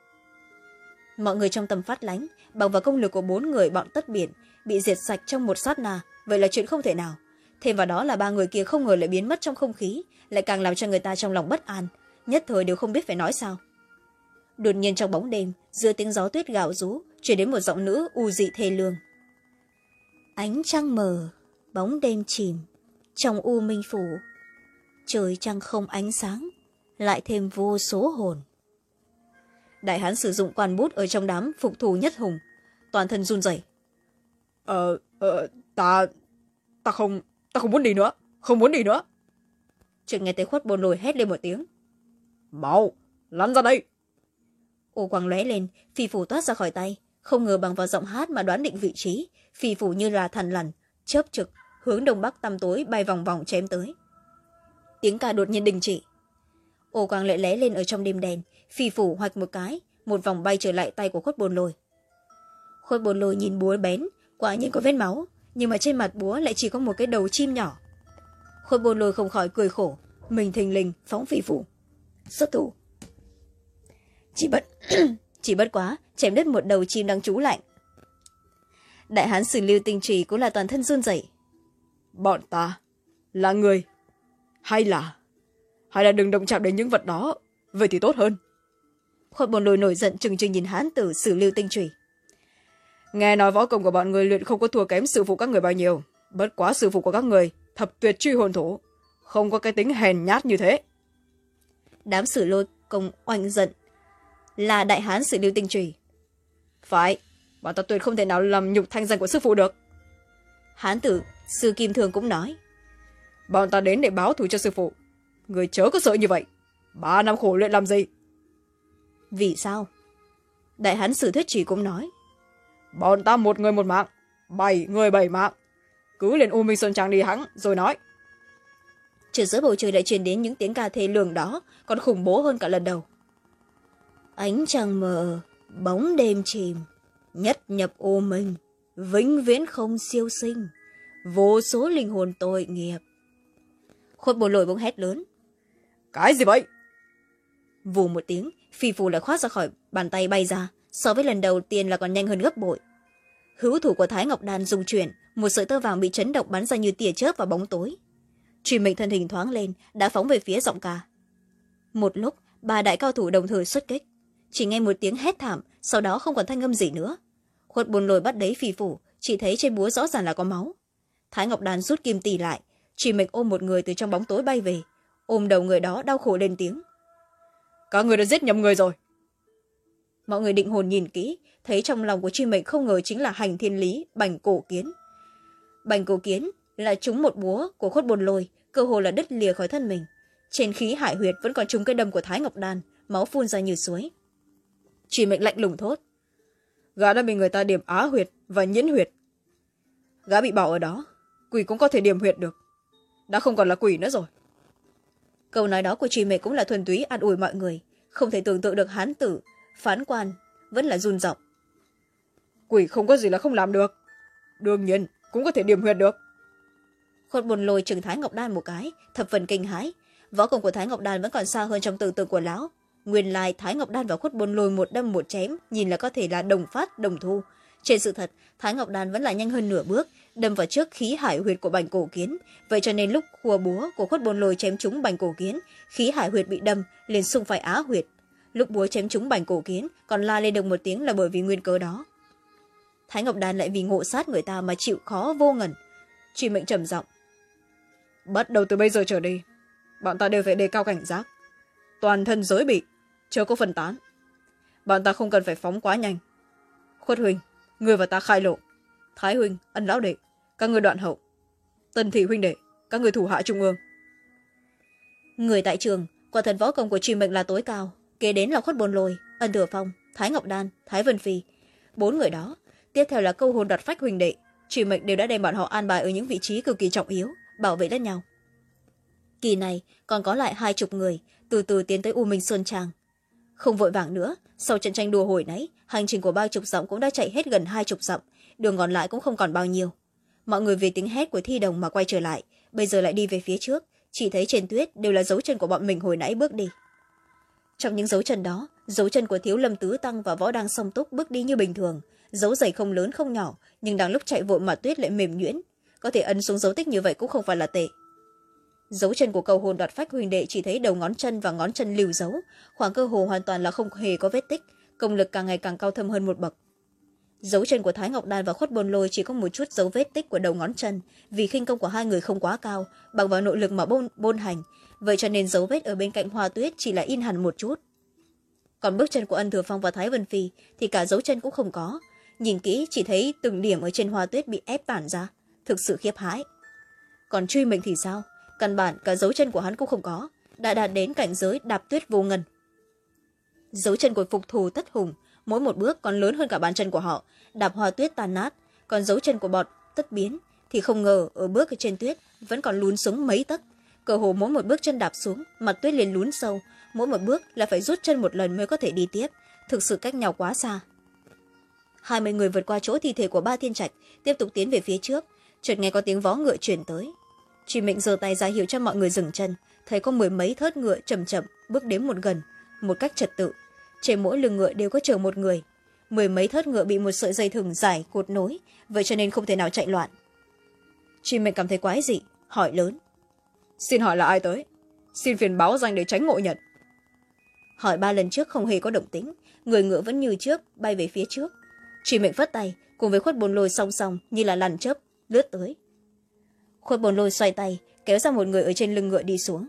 Mọi người trong tâm phát lánh, bằng vào công lực của bốn người bọn Tất Biển bị diệt sạch trong một sát na, vậy là chuyện không thể nào. Thêm vào đó là ba người kia không ngờ lại biến mất trong không khí, lại càng làm cho người ta trong lòng bất an, nhất thời đều không biết phải nói sao. Đột nhiên trong bóng đêm, giữa tiếng gió tuyết gào rú, truyền đến một giọng nữ u dị thê lương. Ánh trăng mờ, bóng đêm chìm, trong u minh phủ, trời trăng không ánh sáng, lại thêm vô số hồn. Đại hán sử dụng quan bút ở trong đám phục thù nhất hùng, toàn thân run rẩy. Ờ, ờ, ta, ta không, ta không muốn đi nữa, không muốn đi nữa. Chợt nghe thấy Khuất Bồ Lôi hét lên một tiếng. Mau, lăn ra đây. Ô quang lóe lên, phi phủ toát ra khỏi tay, không ngờ bằng vào giọng hát mà đoán định vị trí, phi phủ như là thần lằn, chớp trực, hướng đông bắc tăm tối bay vòng vòng chém tới. Tiếng ca đột nhiên đình chỉ. Ô quang lại lóe lên ở trong đêm đen, phi phủ hoạch một cái, một vòng bay trở lại tay của Khuất Bồ Lôi. Khuất Bồ Lôi nhìn búa bén, quả nhiên có vết máu, nhưng mà trên mặt búa lại chỉ có một cái đầu chim nhỏ. Khuất Bồ Lôi không khỏi cười khổ, mình thình lình phóng phi phủ. Xuất thủ. Chỉ bất chỉ bất quá chém đứt một đầu chim đang trú lạnh. Đại hán sử Lưu Tinh Trì cũng là toàn thân run rẩy. Bọn ta là người hay là hay là đừng động chạm đến những vật đó, vậy thì tốt hơn. Khuất Bồ Lôi nổi giận trừng trừng nhìn hán tử sử Lưu Tinh Trì. Nghe nói võ công của bọn người luyện không có thua kém sư phụ các người bao nhiêu, bất quá sư phụ của các người thập tuyệt truy hồn thủ, không có cái tính hèn nhát như thế. Đám sử Lôi công oanh giận. Là đại hán sử Lưu Tinh Trì. Phải, bọn ta tuyệt không thể nào làm nhục thanh danh của sư phụ được. Hán tử sư Kim Thường cũng nói. Bọn ta đến để báo thù cho sư phụ, người chớ có sợ như vậy. Ba năm khổ luyện làm gì? Vì sao? Đại hán sử Thuyết Trì cũng nói. Bọn ta một người một mạng, bảy người bảy mạng, cứ lên U Minh Sơn Trang đi hắng rồi nói. Trừ giữa bầu trời lại truyền đến những tiếng ca thê lương đó, còn khủng bố hơn cả lần đầu. Ánh trăng mờ, bóng đêm chìm, nhất nhập U Minh, vĩnh viễn không siêu sinh, vô số linh hồn tội nghiệp. Khuất Bồ Lôi bỗng hét lớn. Cái gì vậy? Vù một tiếng, phi phù lại khoát ra khỏi bàn tay bay ra, so với lần đầu tiên là còn nhanh hơn gấp bội. Hữu thủ của Thái Ngọc Đan dung chuyển, một sợi tơ vàng bị chấn động bắn ra như tia chớp vào bóng tối. Truy Mệnh thân hình thoáng lên, đã phóng về phía giọng ca. Một lúc, ba đại cao thủ đồng thời xuất kích. Chỉ nghe một tiếng hét thảm, sau đó không còn thanh âm gì nữa. Khuất Bồ Lôi bắt đấy phi phủ, chỉ thấy trên búa rõ ràng là có máu. Thái Ngọc Đan rút kim tì lại, Truy Mệnh ôm một người từ trong bóng tối bay về, ôm đầu người đó đau khổ lên tiếng. Các người đã giết nhầm người rồi. Mọi người định hồn nhìn kỹ, thấy trong lòng của Truy Mệnh không ngờ chính là Hành Thiên Lý, Bành Cổ Kiến. Bành Cổ Kiến là trúng một búa của Khuất Bồn Lôi, cơ hồ là đứt lìa khỏi thân mình. Trên khí hải huyệt vẫn còn trúng cái đâm của Thái Ngọc Đan, máu phun ra như suối. Truy Mệnh lạnh lùng thốt: Gã đã bị người ta điểm á huyệt và nhẫn huyệt. Gã bị bảo ở đó, quỷ cũng có thể điểm huyệt được, đã không còn là quỷ nữa rồi. Câu nói đó của Truy Mệnh cũng là thuần túy an ủi mọi người, không thể tưởng tượng được hán tử phán quan vẫn là run giọng. Quỷ không có gì là không làm được, đương nhiên cũng có thể điểm huyệt được. Khuất Bồn Lôi chừng Thái Ngọc Đan một cái, thập phần kinh hãi. Võ công của Thái Ngọc Đan vẫn còn xa hơn trong tưởng tượng của lão. Nguyên lai Thái Ngọc Đan và Khuất Bồn Lôi một đâm một chém, nhìn là có thể là đồng phát đồng thu. Trên sự thật, Thái Ngọc Đan vẫn là nhanh hơn nửa bước, đâm vào trước khí hải huyệt của Bành Cổ Kiến. Vậy cho nên lúc khua búa của Khuất Bồn Lôi chém trúng Bành Cổ Kiến, khí hải huyệt bị đâm liền xung phải á huyệt. Lúc búa chém trúng Bành Cổ Kiến còn la lên được một tiếng là bởi vì nguyên cớ đó. Thái Ngọc Đan lại vì ngộ sát người ta mà chịu khó vô ngần. Truy Mệnh trầm giọng: Bắt đầu từ bây giờ trở đi, bọn ta đều phải đề cao cảnh giác, toàn thân giới bị, chớ có phân tán. Bọn ta không cần phải phóng quá nhanh. Khuất huynh, người và ta khai lộ. Thái huynh, Ân lão đệ, các người đoạn hậu. Tần thị huynh đệ, các người thủ hạ trung ương. Người tại trường, quả thật võ công của Truy Mệnh là tối cao, kế đến là Khuất Bồn Lôi, Ân Thừa Phong, Thái Ngọc Đan, Thái Vân Phi. Bốn người đó, tiếp theo là Câu Hồn Đoạt Phách huynh đệ. Truy Mệnh đều đã đem bọn họ an bài ở những vị trí cực kỳ trọng yếu, bảo vệ lẫn nhau. Kỳ này còn có lại hai chục người từ từ tiến tới U Minh Sơn Trang. Không vội vàng nữa, sau trận tranh đua hồi nãy, hành trình của bao chục dặm cũng đã chạy hết gần hai chục dặm, đường còn lại cũng không còn bao nhiêu. Mọi người vì tiếng hét của Thi Đồng mà quay trở lại, bây giờ lại đi về phía trước, chỉ thấy trên tuyết đều là dấu chân của bọn mình hồi nãy bước đi. Trong những dấu chân đó, dấu chân của Thiếu Lâm Tứ Tăng và Võ Đang Song Túc bước đi như bình thường, dấu giày không lớn không nhỏ, nhưng đang lúc chạy vội mà tuyết lại mềm nhuyễn, có thể ấn xuống dấu tích như vậy cũng không phải là tệ. Dấu chân của Câu Hồn Đoạt Phách huynh đệ chỉ thấy đầu ngón chân và ngón chân lưu dấu, khoảng cơ hồ hoàn toàn là không hề có vết tích, công lực càng ngày càng cao thâm hơn một bậc. Dấu chân của Thái Ngọc Đan và Khuất Bồn Lôi chỉ có một chút dấu vết tích của đầu ngón chân, vì khinh công của hai người không quá cao, bằng vào nội lực mà bôn, bôn hành, vậy cho nên dấu vết ở bên cạnh hoa tuyết chỉ là in hẳn một chút. Còn bước chân của Ân Thừa Phong và Thái Vân Phi thì cả dấu chân cũng không có, nhìn kỹ chỉ thấy từng điểm ở trên hoa tuyết bị ép tản ra, thực sự khiếp hãi. Còn Truy Mệnh thì sao? Căn bản cả dấu chân của hắn cũng không có, đã đạt đến cảnh giới đạp tuyết vô ngần. Dấu chân của Phục Thù Tất Hùng mỗi một bước còn lớn hơn cả bàn chân của họ, đạp hoa tuyết tan nát. Còn dấu chân của bọt Tất Biến thì không ngờ ở bước ở trên tuyết vẫn còn lún xuống mấy tấc, cơ hồ mỗi một bước chân đạp xuống mặt tuyết liền lún sâu, mỗi một bước là phải rút chân một lần mới có thể đi tiếp, thực sự cách nhau quá xa. Hai mươi người vượt qua chỗ thi thể của Ba Thiên Trạch, tiếp tục tiến về phía trước, chợt nghe có tiếng vó ngựa chuyển tới. Truy Mệnh giơ tay ra hiệu cho mọi người dừng chân, thấy có mười mấy thớt ngựa chậm chậm bước đến một gần, một cách trật tự. Trên mỗi lưng ngựa đều có chở một người, mười mấy thớt ngựa bị một sợi dây thừng dài cột nối, vậy cho nên không thể nào chạy loạn. Truy Mệnh cảm thấy quái dị, hỏi lớn: Xin hỏi là ai tới? Xin phiền báo danh để tránh ngộ nhận. Hỏi ba lần trước không hề có động tĩnh, người ngựa vẫn như trước bay về phía trước. Truy Mệnh phất tay, cùng với Khuất Bồn Lôi song song như là làn chớp lướt tới. Khuất Bồn Lôi xoay tay kéo ra một người ở trên lưng ngựa đi xuống.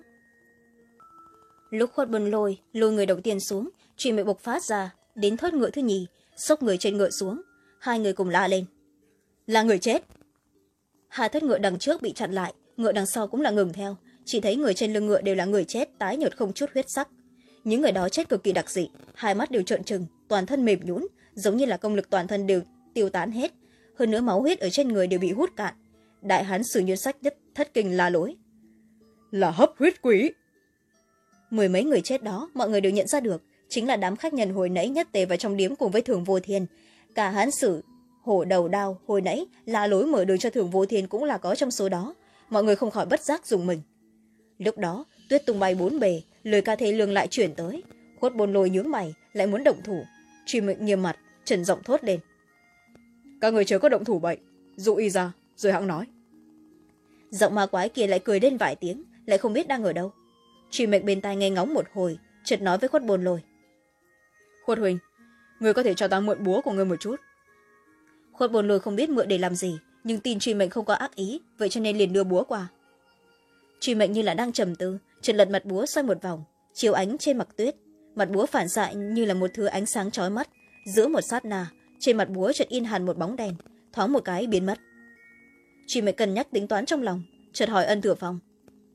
Lúc Khuất Bồn Lôi lôi người đầu tiên xuống, Truy Mệnh bộc phát ra đến thớt ngựa thứ nhì, xốc người trên ngựa xuống, hai người cùng la lên: Là người chết! Hai thớt ngựa đằng trước bị chặn lại, ngựa đằng sau cũng là ngừng theo, chỉ thấy người trên lưng ngựa đều là người chết tái nhợt không chút huyết sắc. Những người đó chết cực kỳ đặc dị, hai mắt đều trợn trừng, toàn thân mềm nhũn, giống như là công lực toàn thân đều tiêu tán hết, hơn nữa máu huyết ở trên người đều bị hút cạn. Đại hán Sử Nhân Sách nhất thất kinh la lối: Là hấp huyết quỷ! Mười mấy người chết đó mọi người đều nhận ra được, chính là đám khách nhân hồi nãy nhất tề vào trong điếm cùng với Thường Vô Thiên. Cả hán Sử hổ đầu đao hồi nãy la lối mở đường cho Thường Vô Thiên cũng là có trong số đó, mọi người không khỏi bất giác dùng mình. Lúc đó tuyết tung bay bốn bề, lời ca thê lương lại chuyển tới. Khuất Bồn Lôi nhướng mày lại muốn động thủ. Truy Mệnh nghiêm mặt trần giọng thốt lên: Các người chớ có động thủ bậy, dụ y ra rồi hẵng nói. Giọng ma quái kia lại cười lên vài tiếng, lại không biết đang ở đâu. Truy Mệnh bên tai nghe ngóng một hồi, chợt nói với Khuất Bồn Lôi: Khuất huynh, người có thể cho ta mượn búa của người một chút. Khuất Bồn Lôi không biết mượn để làm gì, nhưng tin Truy Mệnh không có ác ý, vậy cho nên liền đưa búa qua. Truy Mệnh như là đang trầm tư, chợt lật mặt búa xoay một vòng, chiếu ánh trên mặt tuyết, Mặt búa phản xạ như là một thứ ánh sáng chói mắt. Giữa một sát na, trên mặt búa chợt in hẳn một bóng đèn, thoáng một cái biến mất. Chị mới cân nhắc tính toán trong lòng, chợt hỏi Ân Thừa Phong.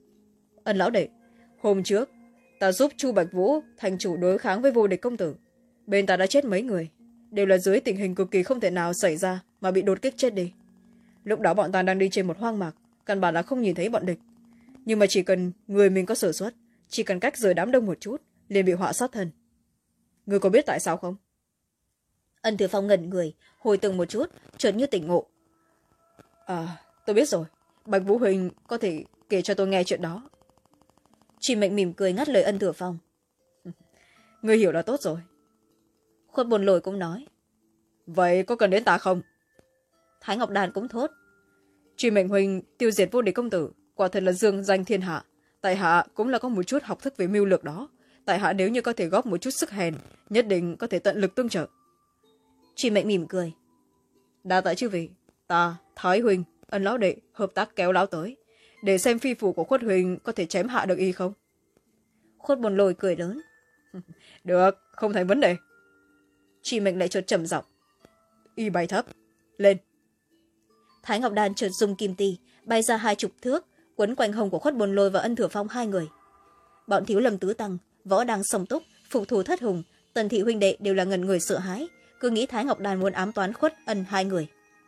Ân lão đệ, hôm trước ta giúp Chu Bạch Vũ thành chủ đối kháng với vô địch công tử. Bên ta đã chết mấy người, đều là dưới tình hình cực kỳ không thể nào xảy ra mà bị đột kích chết đi. Lúc đó bọn ta đang đi trên một hoang mạc, căn bản là không nhìn thấy bọn địch. Nhưng mà chỉ cần người mình có sở suất, chỉ cần cách rời đám đông một chút, liền bị họa sát thân. Người có biết tại sao không? Ân Thừa Phong ngẩn người, hồi tưởng một chút, chợt như tỉnh ngộ. À, tôi biết rồi. Bạch Vũ Huỳnh có thể kể cho tôi nghe chuyện đó. Chị Mệnh mỉm cười ngắt lời Ân Thừa Phong. Người hiểu là tốt rồi. Khuất Bồn Lôi cũng nói. Vậy có cần đến ta không? Thái Ngọc Đàn cũng thốt. Truy Mệnh Huỳnh tiêu diệt vô địch công tử, quả thật là dương danh thiên hạ. Tại hạ cũng là có một chút học thức về mưu lược đó. Tại hạ nếu như có thể góp một chút sức hèn, nhất định có thể tận lực tương trợ. Truy Mệnh mỉm cười. Đa tạ chư vị, ta, Thái Huỳnh, Ân lão đệ hợp tác kéo lão tới, để xem phi phủ của Khuất Huỳnh có thể chém hạ được y không. Khuất Bồn Lôi cười lớn. Được, không thành vấn đề. Truy Mệnh lại chợt trầm giọng. Y bay thấp, lên. Thái Ngọc Đan chợt dùng kim ti bay ra hai chục thước, quấn quanh hông của Khuất Bồn Lôi và Ân Thừa Phong hai người. Bọn Thiếu Lâm Tứ Tăng, Võ Đăng Song Túc, Phục Thù Thất Hùng, Tần Thị huynh đệ đều là ngẩn người sợ hãi, cứ nghĩ Thái Ngọc Đan muốn ám toán Khuất Ân hai người.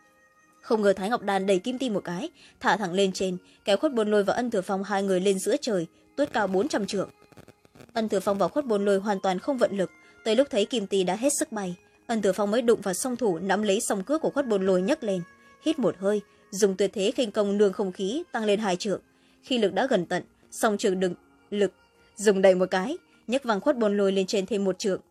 Không ngờ Thái Ngọc Đan đẩy kim ti một cái, thả thẳng lên trên, kéo Khuất Bồn Lôi và Ân Thừa Phong hai người lên giữa trời, tuốt cao bốn trăm trượng. Ân Thừa Phong và Khuất Bồn Lôi hoàn toàn không vận lực, tới lúc thấy kim ti đã hết sức bay, Ân Thừa Phong mới đụng vào song thủ nắm lấy song cước của Khuất Bồn Lôi nhấc lên, hít một hơi, dùng tuyệt thế khinh công nương không khí tăng lên hai trượng. Khi lực đã gần tận, song trường đựng lực dùng đẩy một cái, nhấc văng Khuất Bồn Lôi lên trên thêm một trượng.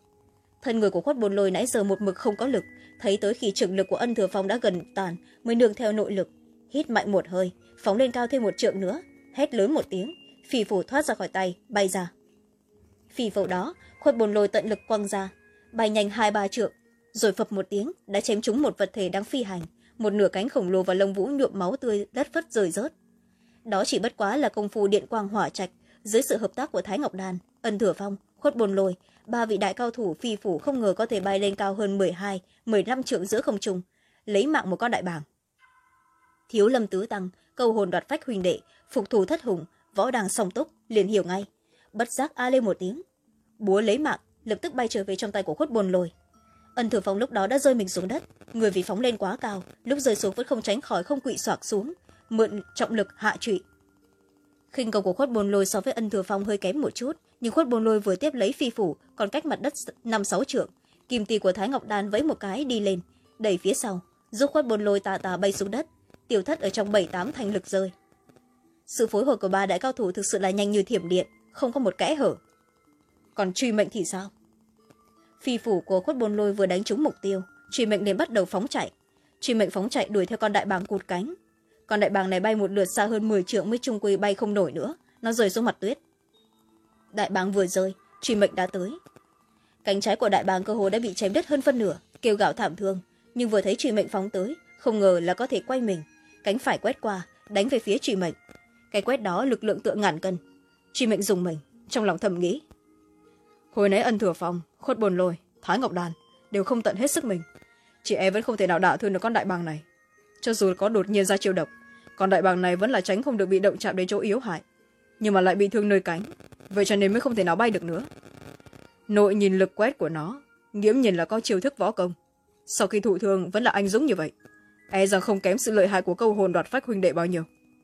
Thân người của Khuất Bồn Lôi nãy giờ một mực không có lực, thấy tới khi trường lực của Ân Thừa Phong đã gần tàn mới nương theo nội lực, hít mạnh một hơi, phóng lên cao thêm một trượng nữa, hét lớn một tiếng, phì phù thoát ra khỏi tay, bay ra. Phì phù đó, Khuất Bồn Lôi tận lực quăng ra, bay nhanh hai ba trượng, rồi phập một tiếng đã chém trúng một vật thể đang phi hành, một nửa cánh khổng lồ và lông vũ nhuộm máu tươi đất phất rơi rớt. Đó chỉ bất quá là công phu điện quang hỏa trạch, dưới sự hợp tác của Thái Ngọc Đan, Ân Thừa Phong, Khuất Bồn Lôi, ba vị đại cao thủ phi phủ không ngờ có thể bay lên cao hơn mười hai, mười lăm trượng giữa không trung, lấy mạng một con đại bàng. Thiếu Lâm Tứ Tăng, Câu Hồn Đoạt Phách huynh đệ, Phục Thù Thất Hùng, Võ Đăng Song Túc liền hiểu ngay, bất giác a lên một tiếng, búa lấy mạng lập tức bay trở về trong tay của Khuất Bồn Lôi. Ân Thừa Phong lúc đó đã rơi mình xuống đất, người vì phóng lên quá cao, lúc rơi xuống vẫn không tránh khỏi không quỵ xoạc xuống, mượn trọng lực hạ trụy. Khinh công của Khuất Bồn Lôi so với Ân Thừa Phong hơi kém một chút, nhưng Khuất Bồn Lôi vừa tiếp lấy phi phủ còn cách mặt đất năm sáu trượng, kim tì của Thái Ngọc Đan vẫy một cái đi lên, đẩy phía sau, giúp Khuất Bồn Lôi tà tà bay xuống đất, tiêu thất ở trong bảy tám thành lực rơi. Sự phối hợp của ba đại cao thủ thực sự là nhanh như thiểm điện, không có một kẽ hở. Còn Truy Mệnh thì sao? Phi phủ của Khuất Bồn Lôi vừa đánh trúng mục tiêu, Truy Mệnh liền bắt đầu phóng chạy. Truy Mệnh phóng chạy đuổi theo con đại bàng cụt cánh. Con đại bàng này bay một lượt xa hơn mười trượng mới chung quy bay không nổi nữa, nó rơi xuống mặt tuyết. Đại bàng vừa rơi, Truy Mệnh đã tới. Cánh trái của đại bàng cơ hồ đã bị chém đứt hơn phân nửa, kêu gào thảm thương, nhưng vừa thấy Truy Mệnh phóng tới, không ngờ là có thể quay mình, cánh phải quét qua, đánh về phía Truy Mệnh. Cái quét đó lực lượng tựa ngàn cân. Truy Mệnh dùng mình, trong lòng thầm nghĩ, hồi nãy Ân Thừa Phong, Khuất Bồn Lôi, Thái Ngọc Đan đều không tận hết sức mình, chị em vẫn không thể nào đả thương được con đại bàng này. Cho dù có đột nhiên ra chiêu độc, con đại bàng này vẫn là tránh không được bị động chạm đến chỗ yếu hại, nhưng mà lại bị thương nơi cánh, vậy cho nên mới không thể nào bay được nữa. Nội nhìn lực quét của nó, nghiễm nhìn là có chiêu thức võ công, sau khi thụ thương vẫn là anh dũng như vậy, e rằng không kém sự lợi hại của Câu Hồn Đoạt Phách huynh đệ bao nhiêu.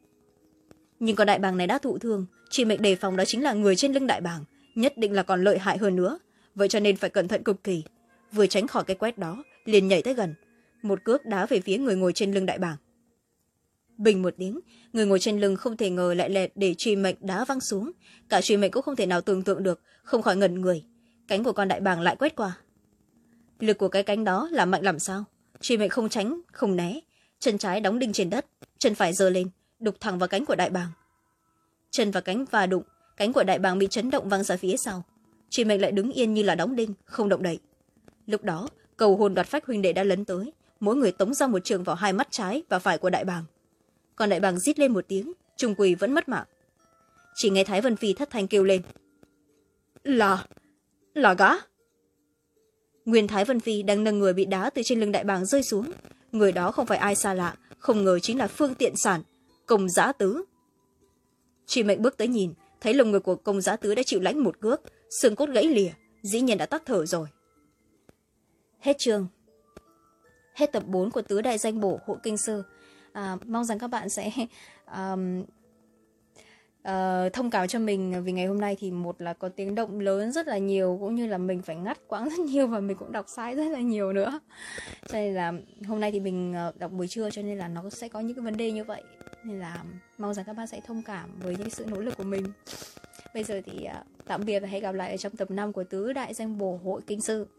Nhưng con đại bàng này đã thụ thương, Truy Mệnh đề phòng đó chính là người trên lưng đại bàng, nhất định là còn lợi hại hơn nữa, vậy cho nên phải cẩn thận cực kỳ, vừa tránh khỏi cái quét đó liền nhảy tới gần, một cước đá về phía người ngồi trên lưng đại bàng. Bình một tiếng, người ngồi trên lưng không thể ngờ lại lẹt để Truy Mệnh đá văng xuống, cả Truy Mệnh cũng không thể nào tưởng tượng được, không khỏi ngẩn người, cánh của con đại bàng lại quét qua. Lực của cái cánh đó là mạnh làm sao? Truy Mệnh không tránh không né, chân trái đóng đinh trên đất, chân phải giơ lên đục thẳng vào cánh của đại bàng. Chân và cánh va đụng, cánh của đại bàng bị chấn động văng ra phía sau. Truy Mệnh lại đứng yên như là đóng đinh, không động đậy. Lúc đó Cầu Hồn Đoạt Phách huynh đệ đã lấn tới, mỗi người tống ra một trường vào hai mắt trái và phải của đại bàng. Còn đại bàng rít lên một tiếng, trung quỳ vẫn mất mạng. Chỉ nghe Thái Vân Phi thất thanh kêu lên, là Là gã? Nguyên Thái Vân Phi đang nâng người bị đá từ trên lưng đại bàng rơi xuống. Người đó không phải ai xa lạ, không ngờ chính là Phương Tiện Sản, Công Giã Tứ. Truy Mệnh bước tới nhìn, thấy lồng ngực của Công Giã Tứ đã chịu lãnh một cước, xương cốt gãy lìa, dĩ nhiên đã tắc thở rồi. Hết chương. Hết tập bốn của Tứ Đại Danh Bổ Hộ Kinh Sư. À, mong rằng các bạn sẽ um, uh, thông cảm cho mình, vì ngày hôm nay thì một là có tiếng động lớn rất là nhiều, cũng như là mình phải ngắt quãng rất nhiều, và mình cũng đọc sai rất là nhiều nữa. Cho nên là hôm nay thì mình đọc buổi trưa, cho nên là nó sẽ có những cái vấn đề như vậy. Nên là mong rằng các bạn sẽ thông cảm với những sự nỗ lực của mình. Bây giờ thì uh, tạm biệt và hẹn gặp lại ở trong tập năm của Tứ Đại Danh Bổ Hội Kinh Sư.